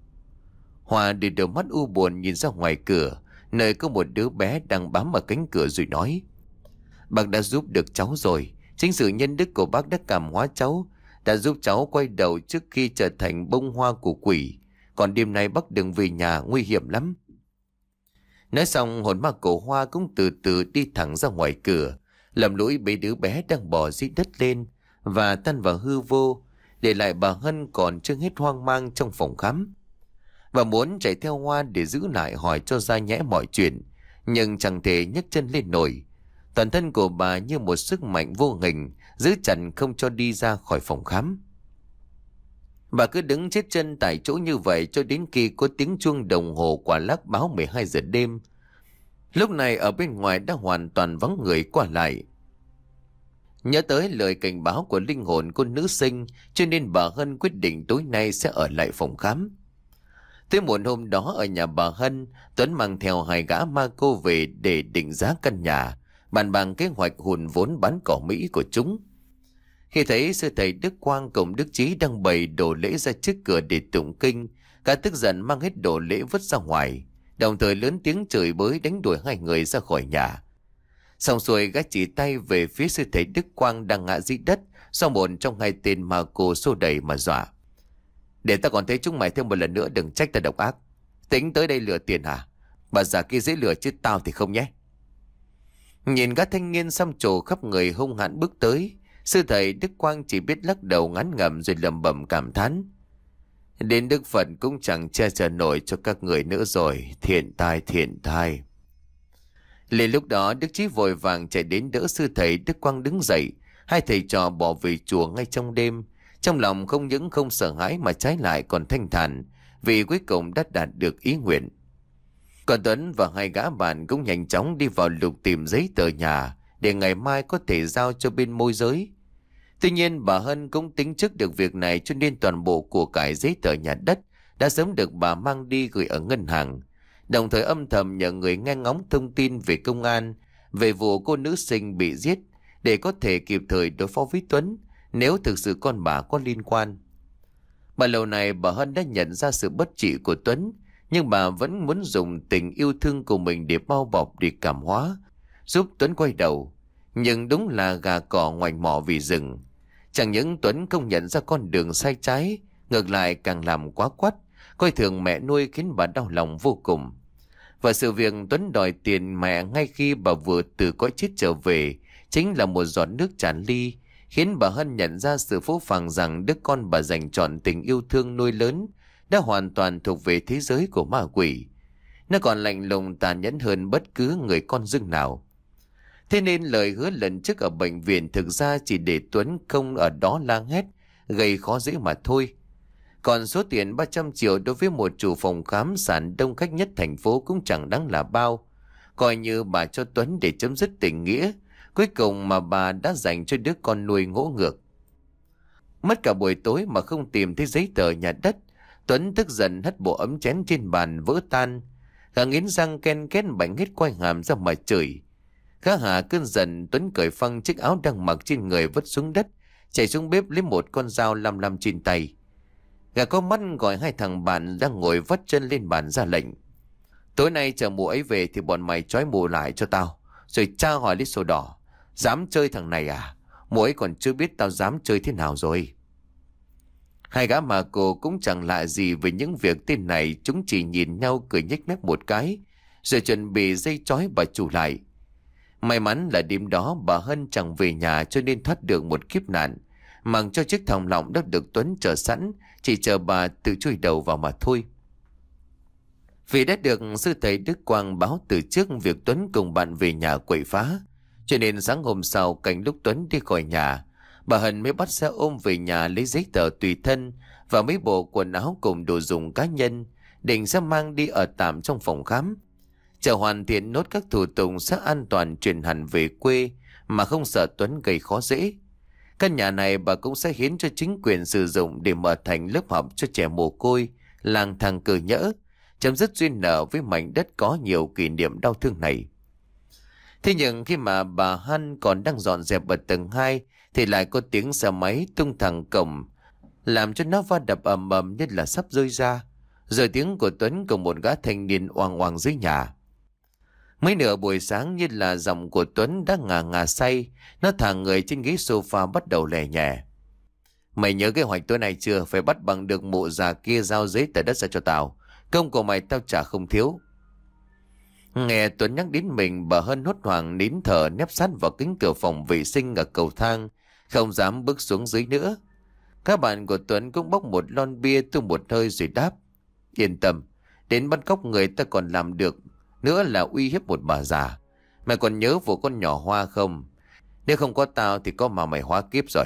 Hoa để đôi mắt u buồn nhìn ra ngoài cửa, nơi có một đứa bé đang bám vào cánh cửa, rồi nói: "Bác đã giúp được cháu rồi. Chính sự nhân đức của bác đã cảm hóa cháu, đã giúp cháu quay đầu trước khi trở thành bông hoa của quỷ. Còn đêm nay bác đừng về nhà, nguy hiểm lắm." Nói xong, hồn ma của Hoa cũng từ từ đi thẳng ra ngoài cửa, lầm lũi bế đứa bé đang bò dưới đất lên và tan vào hư vô, để lại bà Hân còn chưa hết hoang mang trong phòng khám. Và muốn chạy theo Hoa để giữ lại hỏi cho ra nhẽ mọi chuyện, nhưng chẳng thể nhấc chân lên nổi. Toàn thân của bà như một sức mạnh vô hình giữ chặt không cho đi ra khỏi phòng khám. Bà cứ đứng chết chân tại chỗ như vậy cho đến khi có tiếng chuông đồng hồ quả lắc báo mười hai giờ đêm. Lúc này ở bên ngoài đã hoàn toàn vắng người qua lại. Nhớ tới lời cảnh báo của linh hồn của nữ sinh, cho nên bà Hân quyết định tối nay sẽ ở lại phòng khám. Tới muộn hôm đó ở nhà bà Hân, Tuấn mang theo hai gã ma cô về để định giá căn nhà, bàn bạc kế hoạch hùn vốn bán cỏ Mỹ của chúng. Khi thấy sư thầy Đức Quang cùng Đức Chí đang bày đồ lễ ra trước cửa để tụng kinh, cả tức giận mang hết đồ lễ vứt ra ngoài, đồng thời lớn tiếng chửi bới đánh đuổi hai người ra khỏi nhà. Xong xuôi gã chỉ tay về phía sư thầy Đức Quang đang ngã dưới đất, do một trong hai tên mà cô xô đẩy mà dọa. Để ta còn thấy chúng mày thêm một lần nữa, đừng trách ta độc ác. Tính tới đây lừa tiền hả? Bà già kia dễ lừa chứ tao thì không nhé. Nhìn gã thanh niên xăm trổ khắp người hung hãn bước tới, sư thầy Đức Quang chỉ biết lắc đầu ngán ngẩm rồi lẩm bẩm cảm thán. Đến Đức Phật cũng chẳng che chở nổi cho các người nữa rồi, thiện tai thiện tai. Liền lúc đó Đức Chí vội vàng chạy đến đỡ sư thầy Đức Quang đứng dậy. Hai thầy trò bỏ về chùa ngay trong đêm, trong lòng không những không sợ hãi mà trái lại còn thanh thản, vì cuối cùng đã đạt được ý nguyện. Còn Tuấn và hai gã bạn cũng nhanh chóng đi vào lục tìm giấy tờ nhà để ngày mai có thể giao cho bên môi giới. Tuy nhiên bà Hân cũng tính trước được việc này, cho nên toàn bộ của cải giấy tờ nhà đất đã sớm được bà mang đi gửi ở ngân hàng, đồng thời âm thầm nhờ người nghe ngóng thông tin về công an về vụ cô nữ sinh bị giết, để có thể kịp thời đối phó với Tuấn nếu thực sự con bà có liên quan. Bà lâu này bà Hân đã nhận ra sự bất trị của Tuấn, nhưng bà vẫn muốn dùng tình yêu thương của mình để bao bọc, để cảm hóa, giúp Tuấn quay đầu. Nhưng đúng là gà cỏ ngoảnh mỏ vì rừng. Chẳng những Tuấn không nhận ra con đường sai trái, ngược lại càng làm quá quắt, coi thường mẹ nuôi khiến bà đau lòng vô cùng. Và sự việc Tuấn đòi tiền mẹ ngay khi bà vừa từ cõi chết trở về chính là một giọt nước tràn ly, khiến bà Hân nhận ra sự phũ phàng rằng đứa con bà dành trọn tình yêu thương nuôi lớn đã hoàn toàn thuộc về thế giới của ma quỷ. Nó còn lạnh lùng tàn nhẫn hơn bất cứ người con dưng nào. Thế nên lời hứa lần trước ở bệnh viện thực ra chỉ để Tuấn không ở đó la hét, gây khó dễ mà thôi. Còn số tiền ba trăm triệu đối với một chủ phòng khám sản đông khách nhất thành phố cũng chẳng đáng là bao. Coi như bà cho Tuấn để chấm dứt tình nghĩa cuối cùng mà bà đã dành cho đứa con nuôi ngỗ ngược. Mất cả buổi tối mà không tìm thấy giấy tờ nhà đất, Tuấn tức giận hất bộ ấm chén trên bàn vỡ tan. Gã nghiến răng ken két bảnh hết quai hàm ra mà chửi. Gã hạ cơn giận, Tuấn cởi phăng chiếc áo đang mặc trên người vứt xuống đất, chạy xuống bếp lấy một con dao lăm lăm trên tay. Gã có mắt gọi hai thằng bạn đang ngồi vắt chân lên bàn ra lệnh. Tối nay chờ mụ ấy về thì bọn mày trói mụ lại cho tao, rồi tra hỏi lít sổ đỏ. Dám chơi thằng này à? Mụ ấy còn chưa biết tao dám chơi thế nào rồi. Hai gã mà cô cũng chẳng lạ gì về những việc tên này. Chúng chỉ nhìn nhau cười nhếch mép một cái, rồi chuẩn bị dây trói bà chủ lại. May mắn là đêm đó bà Hân chẳng về nhà, cho nên thoát được một kiếp nạn, mặc cho chiếc thòng lọng đã được Tuấn chờ sẵn, chỉ chờ bà tự chui đầu vào mà thôi. Vì đã được sư thầy Đức Quang báo từ trước việc Tuấn cùng bạn về nhà quậy phá, cho nên sáng hôm sau cảnh lúc Tuấn đi khỏi nhà, bà Hân mới bắt xe ôm về nhà lấy giấy tờ tùy thân và mấy bộ quần áo cùng đồ dùng cá nhân, định sẽ mang đi ở tạm trong phòng khám. Chờ hoàn thiện nốt các thủ tục sẽ an toàn chuyển hẳn về quê mà không sợ Tuấn gây khó dễ. Căn nhà này bà cũng sẽ hiến cho chính quyền sử dụng để mở thành lớp học cho trẻ mồ côi, lang thang cơ nhỡ, chấm dứt duyên nợ với mảnh đất có nhiều kỷ niệm đau thương này. Thế nhưng khi mà bà Hân còn đang dọn dẹp ở tầng hai thì lại có tiếng xe máy tung thẳng cổng, làm cho nó va đập ầm ầm như là sắp rơi ra. Rồi tiếng của Tuấn cùng một gã thanh niên oang oang dưới nhà. Mấy nửa buổi sáng như là giọng của Tuấn đã ngà ngà say, nó thả người trên ghế sofa bắt đầu lè nhẹ. Mày nhớ kế hoạch tối nay chưa? Phải bắt bằng được mụ già kia giao giấy tờ đất ra cho tao. Công của mày tao trả không thiếu. Nghe Tuấn nhắc đến mình, bà Hân hốt hoảng nín thở nép sát vào kính cửa phòng vệ sinh ở cầu thang, không dám bước xuống dưới nữa. Các bạn của Tuấn cũng bốc một lon bia tu một hơi rồi đáp. Yên tâm, đến bắt cóc người ta còn làm được, nữa là uy hiếp một bà già. Mày còn nhớ vụ con nhỏ Hoa không? Nếu không có tao thì có mà mày hóa kiếp rồi.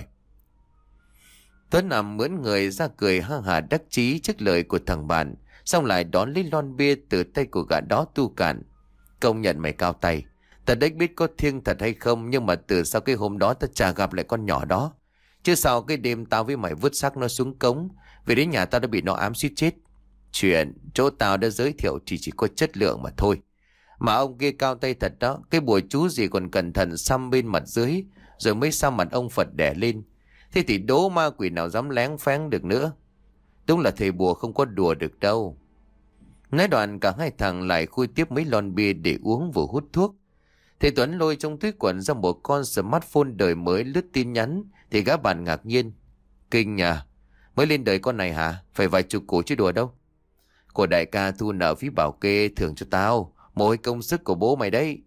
Tuấn nằm mướn người ra cười ha hà đắc chí trước lời của thằng bạn, xong lại đón lấy lon bia từ tay của gã đó tu cạn. Công nhận mày cao tay. Ta đếch biết có thiêng thật hay không, nhưng mà từ sau cái hôm đó ta chả gặp lại con nhỏ đó. Chứ sau cái đêm tao với mày vứt xác nó xuống cống, về đến nhà tao đã bị nó ám suýt chết. Chuyện chỗ tao đã giới thiệu thì chỉ có chất lượng mà thôi. Mà ông kia cao tay thật đó. Cái bùa chú gì còn cẩn thận xăm bên mặt dưới, rồi mới xăm mặt ông Phật đẻ lên. Thế thì đố ma quỷ nào dám lén phén được nữa. Đúng là thầy bùa không có đùa được đâu. Nói đoạn cả hai thằng lại khui tiếp mấy lon bia để uống vừa hút thuốc. Thì Tuấn lôi trong túi quần ra một con smartphone đời mới lướt tin nhắn. Thì gã bạn ngạc nhiên. Kinh nhà, mới lên đời con này hả? Phải vài chục củ chứ đùa đâu. Của đại ca thu nợ phí bảo kê thưởng cho tao. Mỗi công sức của bố mày đấy.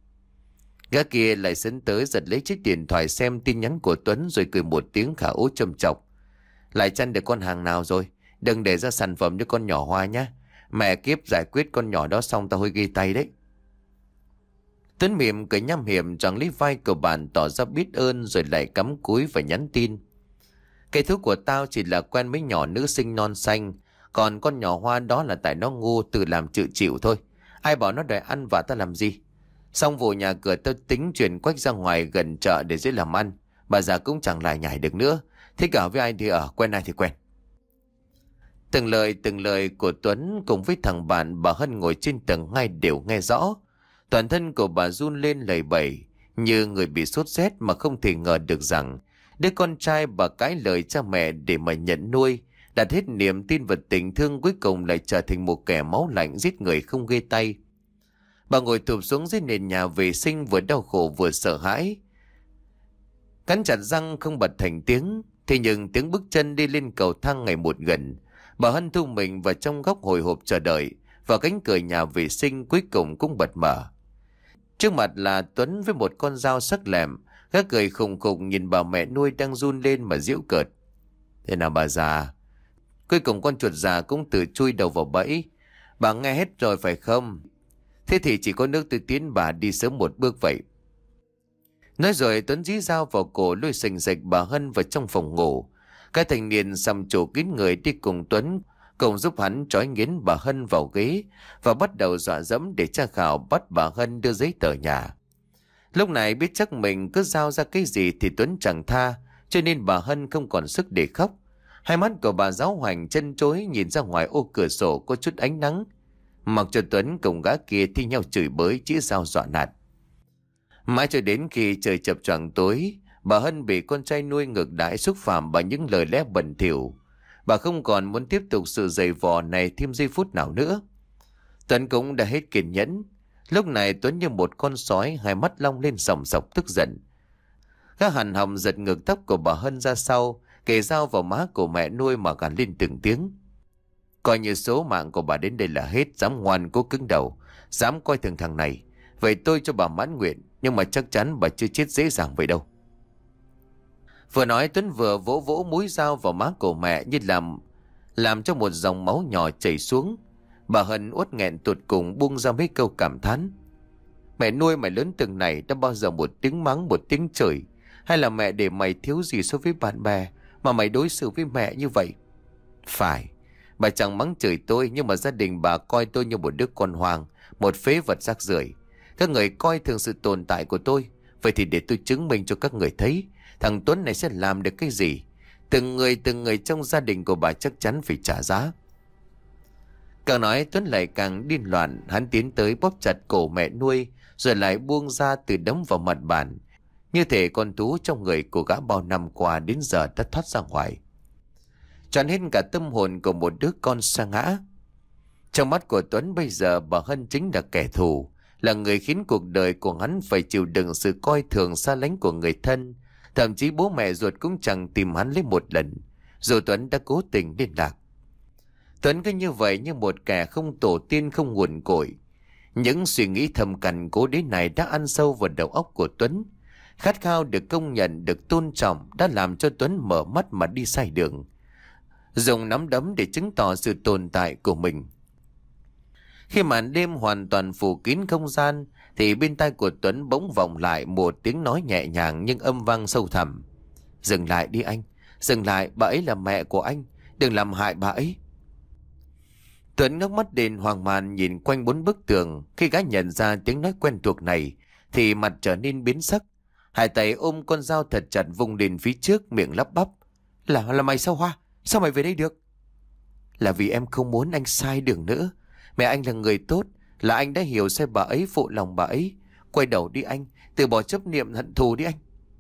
Gã kia lại sấn tới giật lấy chiếc điện thoại xem tin nhắn của Tuấn rồi cười một tiếng khả ố trầm chọc. Lại chăn được con hàng nào rồi? Đừng để ra sản phẩm cho con nhỏ Hoa nhá. Mẹ kiếp giải quyết con nhỏ đó xong tao hơi ghi tay đấy. Tuấn mỉm cười nham hiểm choàng lấy vai của bạn tỏ ra biết ơn rồi lại cắm cúi và nhắn tin. Cái thú của tao chỉ là quen mấy nhỏ nữ sinh non xanh. Còn con nhỏ Hoa đó là tại nó ngu tự làm chịu chịu thôi. Ai bảo nó đòi ăn vạ tao làm gì. Xong vụ nhà cửa tao tính chuyển Quách ra ngoài gần chợ để dễ làm ăn. Bà già cũng chẳng lại nhảy được nữa. Thích ở với ai thì ở, quen ai thì quen. Từng lời từng lời của Tuấn cùng với thằng bạn bà Hân ngồi trên tầng hai đều nghe rõ. Toàn thân của bà run lên lẩy bẩy như người bị sốt rét mà không thể ngờ được rằng đứa con trai bà cãi lời cha mẹ để mà nhận nuôi, đặt hết niềm tin vào tình thương cuối cùng lại trở thành một kẻ máu lạnh giết người không ghê tay. Bà ngồi thụp xuống dưới nền nhà vệ sinh vừa đau khổ vừa sợ hãi. Cắn chặt răng không bật thành tiếng. Thế nhưng tiếng bước chân đi lên cầu thang ngày một gần. Bà Hân thu mình vào trong góc hồi hộp chờ đợi. Và cánh cửa nhà vệ sinh cuối cùng cũng bật mở. Trước mặt là Tuấn với một con dao sắc lẹm. Gã cười khùng khùng nhìn bà mẹ nuôi đang run lên mà giễu cợt. Thế nào bà già? Cuối cùng con chuột già cũng tự chui đầu vào bẫy. Bà nghe hết rồi phải không? Thế thì chỉ có nước tôi tiến bà đi sớm một bước vậy. Nói rồi Tuấn dí dao vào cổ lôi sình sạch bà Hân vào trong phòng ngủ. Cái thanh niên xăm trổ kín người đi cùng Tuấn, cùng giúp hắn trói nghiến bà Hân vào ghế và bắt đầu dọa dẫm để tra khảo bắt bà Hân đưa giấy tờ nhà. Lúc này biết chắc mình cứ giao ra cái gì thì Tuấn chẳng tha, cho nên bà Hân không còn sức để khóc. Hai mắt của bà giáo hoành chân chối nhìn ra ngoài ô cửa sổ có chút ánh nắng. Mặc cho Tuấn cùng gã kia thi nhau chửi bới chĩa dao dọa nạt. Mãi cho đến khi trời chập choạng tối, bà Hân bị con trai nuôi ngược đãi xúc phạm bằng những lời lẽ bẩn thỉu. Bà không còn muốn tiếp tục sự giày vò này thêm giây phút nào nữa. Tuấn cũng đã hết kiên nhẫn. Lúc này Tuấn như một con sói, hai mắt long lên sòng sọc tức giận. Gã hằn hòng giật ngược tóc của bà Hân ra sau, kề dao vào má của mẹ nuôi mà gằn lên từng tiếng. Coi như số mạng của bà đến đây là hết. Dám ngoan cố cứng đầu, dám coi thường thằng này, vậy tôi cho bà mãn nguyện. Nhưng mà chắc chắn bà chưa chết dễ dàng vậy đâu. Vừa nói Tuấn vừa vỗ vỗ mũi dao vào má của mẹ như làm Làm cho một dòng máu nhỏ chảy xuống. Bà Hân uất nghẹn tụt cùng buông ra mấy câu cảm thán. Mẹ nuôi mày lớn từng này đã bao giờ một tiếng mắng một tiếng chửi? Hay là mẹ để mày thiếu gì so với bạn bè mà mày đối xử với mẹ như vậy? Phải, bà chẳng mắng chửi tôi, nhưng mà gia đình bà coi tôi như một đứa con hoang, một phế vật rác rưởi. Các người coi thường sự tồn tại của tôi. Vậy thì để tôi chứng minh cho các người thấy thằng Tuấn này sẽ làm được cái gì. Từng người từng người trong gia đình của bà chắc chắn phải trả giá. Càng nói Tuấn lại càng điên loạn. Hắn tiến tới bóp chặt cổ mẹ nuôi, rồi lại buông ra từ đấm vào mặt bàn, như thể con thú trong người của gã bao năm qua đến giờ đã thoát ra ngoài. Tràn hết cả tâm hồn của một đứa con sa ngã. Trong mắt của Tuấn bây giờ bà Hân chính là kẻ thù, là người khiến cuộc đời của hắn phải chịu đựng sự coi thường xa lánh của người thân. Thậm chí bố mẹ ruột cũng chẳng tìm hắn lấy một lần, dù Tuấn đã cố tình liên lạc. Tuấn cứ như vậy, như một kẻ không tổ tiên không nguồn cội. Những suy nghĩ thầm cằn cố đế này đã ăn sâu vào đầu óc của Tuấn. Khát khao được công nhận, được tôn trọng đã làm cho Tuấn mở mắt mà đi sai đường, dùng nắm đấm để chứng tỏ sự tồn tại của mình. Khi màn đêm hoàn toàn phủ kín không gian, thì bên tai của Tuấn bỗng vọng lại một tiếng nói nhẹ nhàng nhưng âm vang sâu thẳm. Dừng lại đi anh, dừng lại, bà ấy là mẹ của anh, đừng làm hại bà ấy. Tuấn ngước mắt đến hoang mang nhìn quanh bốn bức tường. Khi gã nhận ra tiếng nói quen thuộc này thì mặt trở nên biến sắc. Hai tay ôm con dao thật chặt vùng lên phía trước, miệng lắp bắp. Là là mày sao Hoa? Sao mày về đây được? Là vì em không muốn anh sai đường nữa. Mẹ anh là người tốt, là anh đã hiểu sai bà ấy, phụ lòng bà ấy. Quay đầu đi anh, từ bỏ chấp niệm hận thù đi anh.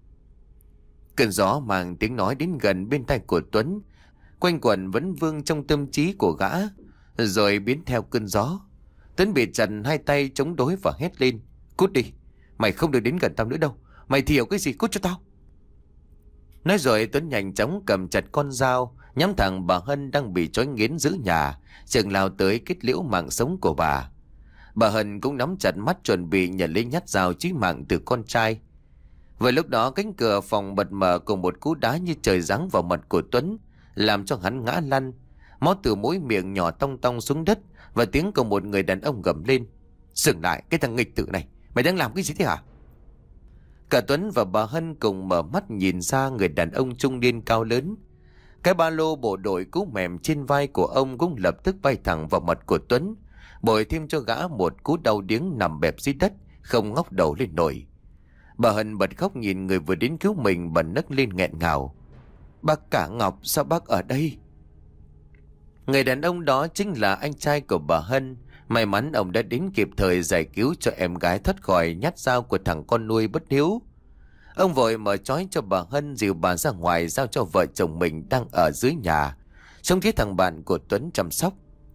Cơn gió mang tiếng nói đến gần bên tai của Tuấn, quanh quẩn vẫn vương trong tâm trí của gã, rồi biến theo cơn gió. Tuấn bị chặt hai tay chống đối và hét lên. Cút đi, Mày không được đến gần tao nữa đâu. Mày thì hiểu cái gì, cút cho tao. Nói rồi Tuấn nhanh chóng cầm chặt con dao, nhắm thẳng bà Hân đang bị trói nghiến giữ nhà, chừng lao tới kết liễu mạng sống của bà. Bà Hân cũng nắm chặt mắt chuẩn bị nhận lấy nhát dao chí mạng từ con trai. Vừa lúc đó cánh cửa phòng bật mở cùng một cú đá như trời giáng vào mặt của Tuấn, làm cho hắn ngã lăn. Máu từ mũi miệng nhỏ tong tong xuống đất và tiếng của một người đàn ông gầm lên: "Dừng lại, cái thằng nghịch tử này, mày đang làm cái gì thế hả?" Cả Tuấn và bà Hân cùng mở mắt nhìn ra người đàn ông trung niên cao lớn. Cái ba lô bộ đội cú mềm trên vai của ông cũng lập tức bay thẳng vào mặt của Tuấn, bồi thêm cho gã một cú đau điếng nằm bẹp dưới đất, không ngóc đầu lên nổi. Bà Hân bật khóc nhìn người vừa đến cứu mình, bà nấc lên nghẹn ngào: "Bác Cả Ngọc, sao bác ở đây?" Người đàn ông đó chính là anh trai của bà Hân. May mắn ông đã đến kịp thời giải cứu cho em gái thoát khỏi nhát dao của thằng con nuôi bất hiếu. Ông vội mở trói cho bà Hân, dìu bà ra ngoài giao cho vợ chồng mình đang ở dưới nhà, trông thấy thằng bạn của Tuấn chăm sóc.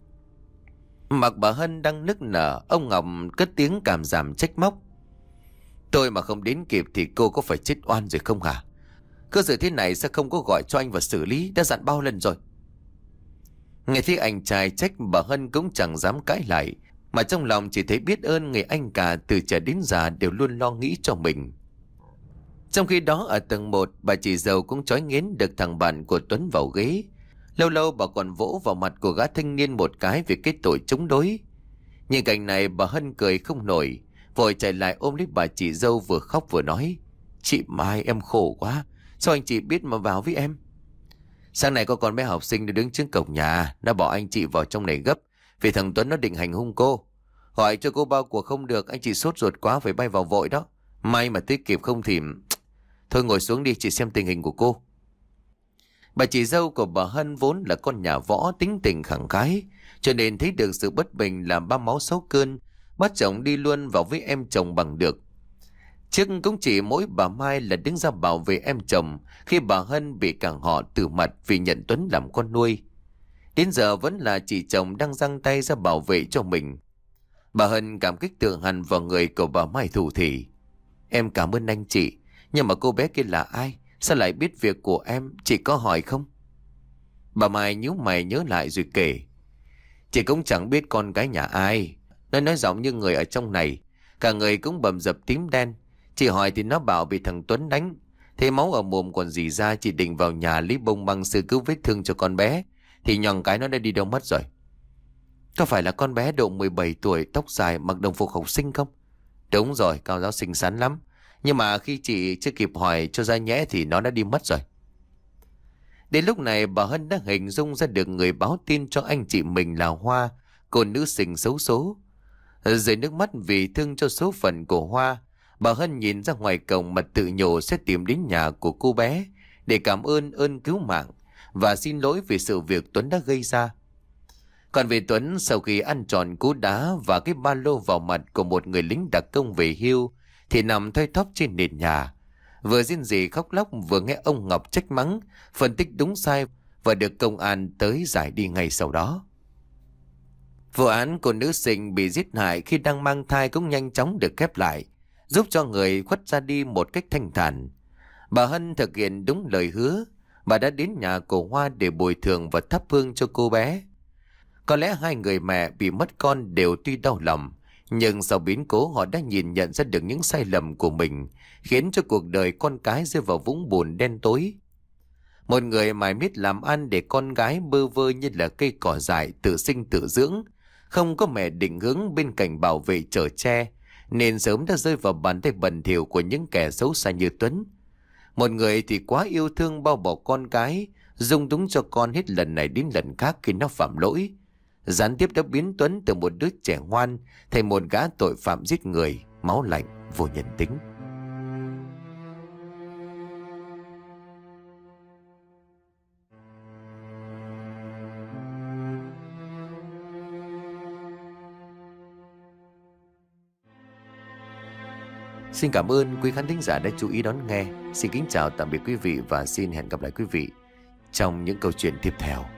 Mặc bà Hân đang nức nở, ông Ngọc cất tiếng cảm giảm trách móc: "Tôi mà không đến kịp thì cô có phải chết oan rồi không hả? Cơ sự thế này sẽ không có gọi cho anh vào xử lý, đã dặn bao lần rồi." Nghe thấy anh trai trách, bà Hân cũng chẳng dám cãi lại, mà trong lòng chỉ thấy biết ơn người anh cả từ trẻ đến già đều luôn lo nghĩ cho mình. Trong khi đó ở tầng một, bà chị dâu cũng trói nghiến được thằng bạn của Tuấn vào ghế. Lâu lâu bà còn vỗ vào mặt của gã thanh niên một cái vì cái tội chống đối. Nhìn cảnh này bà Hân cười không nổi, vội chạy lại ôm lấy bà chị dâu vừa khóc vừa nói: "Chị Mai, em khổ quá, sao anh chị biết mà vào với em? Sáng nay có con bé học sinh đứng trước cổng nhà, nó bỏ anh chị vào trong này gấp vì thằng Tuấn nó định hành hung cô. Hỏi cho cô bao cuộc không được, anh chị sốt ruột quá phải bay vào vội đó. May mà tới kịp, không thì... Thôi ngồi xuống đi, chị xem tình hình của cô." Bà chị dâu của bà Hân vốn là con nhà võ, tính tình khẳng khái, cho nên thấy được sự bất bình làm ba máu sáu cơn, bắt chồng đi luôn vào với em chồng bằng được. Chứ cũng chỉ mỗi bà Mai là đứng ra bảo vệ em chồng khi bà Hân bị cả họ từ mặt vì nhận Tuấn làm con nuôi. Đến giờ vẫn là chị chồng đang giang tay ra bảo vệ cho mình. Bà Hân cảm kích tựa hẳn vào người của bà Mai thủ thỉ: "Em cảm ơn anh chị, nhưng mà cô bé kia là ai? Sao lại biết việc của em? Chị có hỏi không?" Bà Mai nhíu mày nhớ lại rồi kể: "Chị cũng chẳng biết con gái nhà ai. Nó nói giọng như người ở trong này, cả người cũng bầm dập tím đen. Chị hỏi thì nó bảo bị thằng Tuấn đánh. Thế máu ở mồm còn dì ra, chị định vào nhà lấy bông băng sơ cứu vết thương cho con bé, thì nhòn cái nó đã đi đâu mất rồi." "Có phải là con bé độ mười bảy tuổi, tóc dài, mặc đồng phục học sinh không?" "Đúng rồi, cao giáo xinh xắn lắm. Nhưng mà khi chị chưa kịp hỏi cho ra nhẽ thì nó đã đi mất rồi." Đến lúc này bà Hân đã hình dung ra được người báo tin cho anh chị mình là Hoa, cô nữ sinh xấu số. Rơi nước mắt vì thương cho số phận của Hoa, bà Hân nhìn ra ngoài cổng mà tự nhủ sẽ tìm đến nhà của cô bé để cảm ơn ơn cứu mạng và xin lỗi vì sự việc Tuấn đã gây ra. Còn về Tuấn, sau khi ăn tròn cú đá và cái ba lô vào mặt của một người lính đặc công về hưu, thì nằm thoi thóp trên nền nhà, vừa rên rỉ khóc lóc vừa nghe ông Ngọc trách mắng, phân tích đúng sai và được công an tới giải đi ngay sau đó. Vụ án của nữ sinh bị giết hại khi đang mang thai cũng nhanh chóng được khép lại, giúp cho người khuất ra đi một cách thanh thản. Bà Hân thực hiện đúng lời hứa, bà đã đến nhà của Hoa để bồi thường và thắp hương cho cô bé. Có lẽ hai người mẹ bị mất con đều tuy đau lòng, nhưng sau biến cố họ đã nhìn nhận ra được những sai lầm của mình, khiến cho cuộc đời con cái rơi vào vũng bùn đen tối. Một người mải miết làm ăn để con gái bơ vơ như là cây cỏ dại tự sinh tự dưỡng, không có mẹ định hướng bên cạnh bảo vệ chở che, nên sớm đã rơi vào bàn tay bẩn thỉu của những kẻ xấu xa như Tuấn. Một người thì quá yêu thương bao bọc con cái, dung túng cho con hết lần này đến lần khác khi nó phạm lỗi, gián tiếp đã biến Tuấn từ một đứa trẻ ngoan thành một gã tội phạm giết người, máu lạnh, vô nhân tính. Xin cảm ơn quý khán thính giả đã chú ý đón nghe. Xin kính chào tạm biệt quý vị và xin hẹn gặp lại quý vị trong những câu chuyện tiếp theo.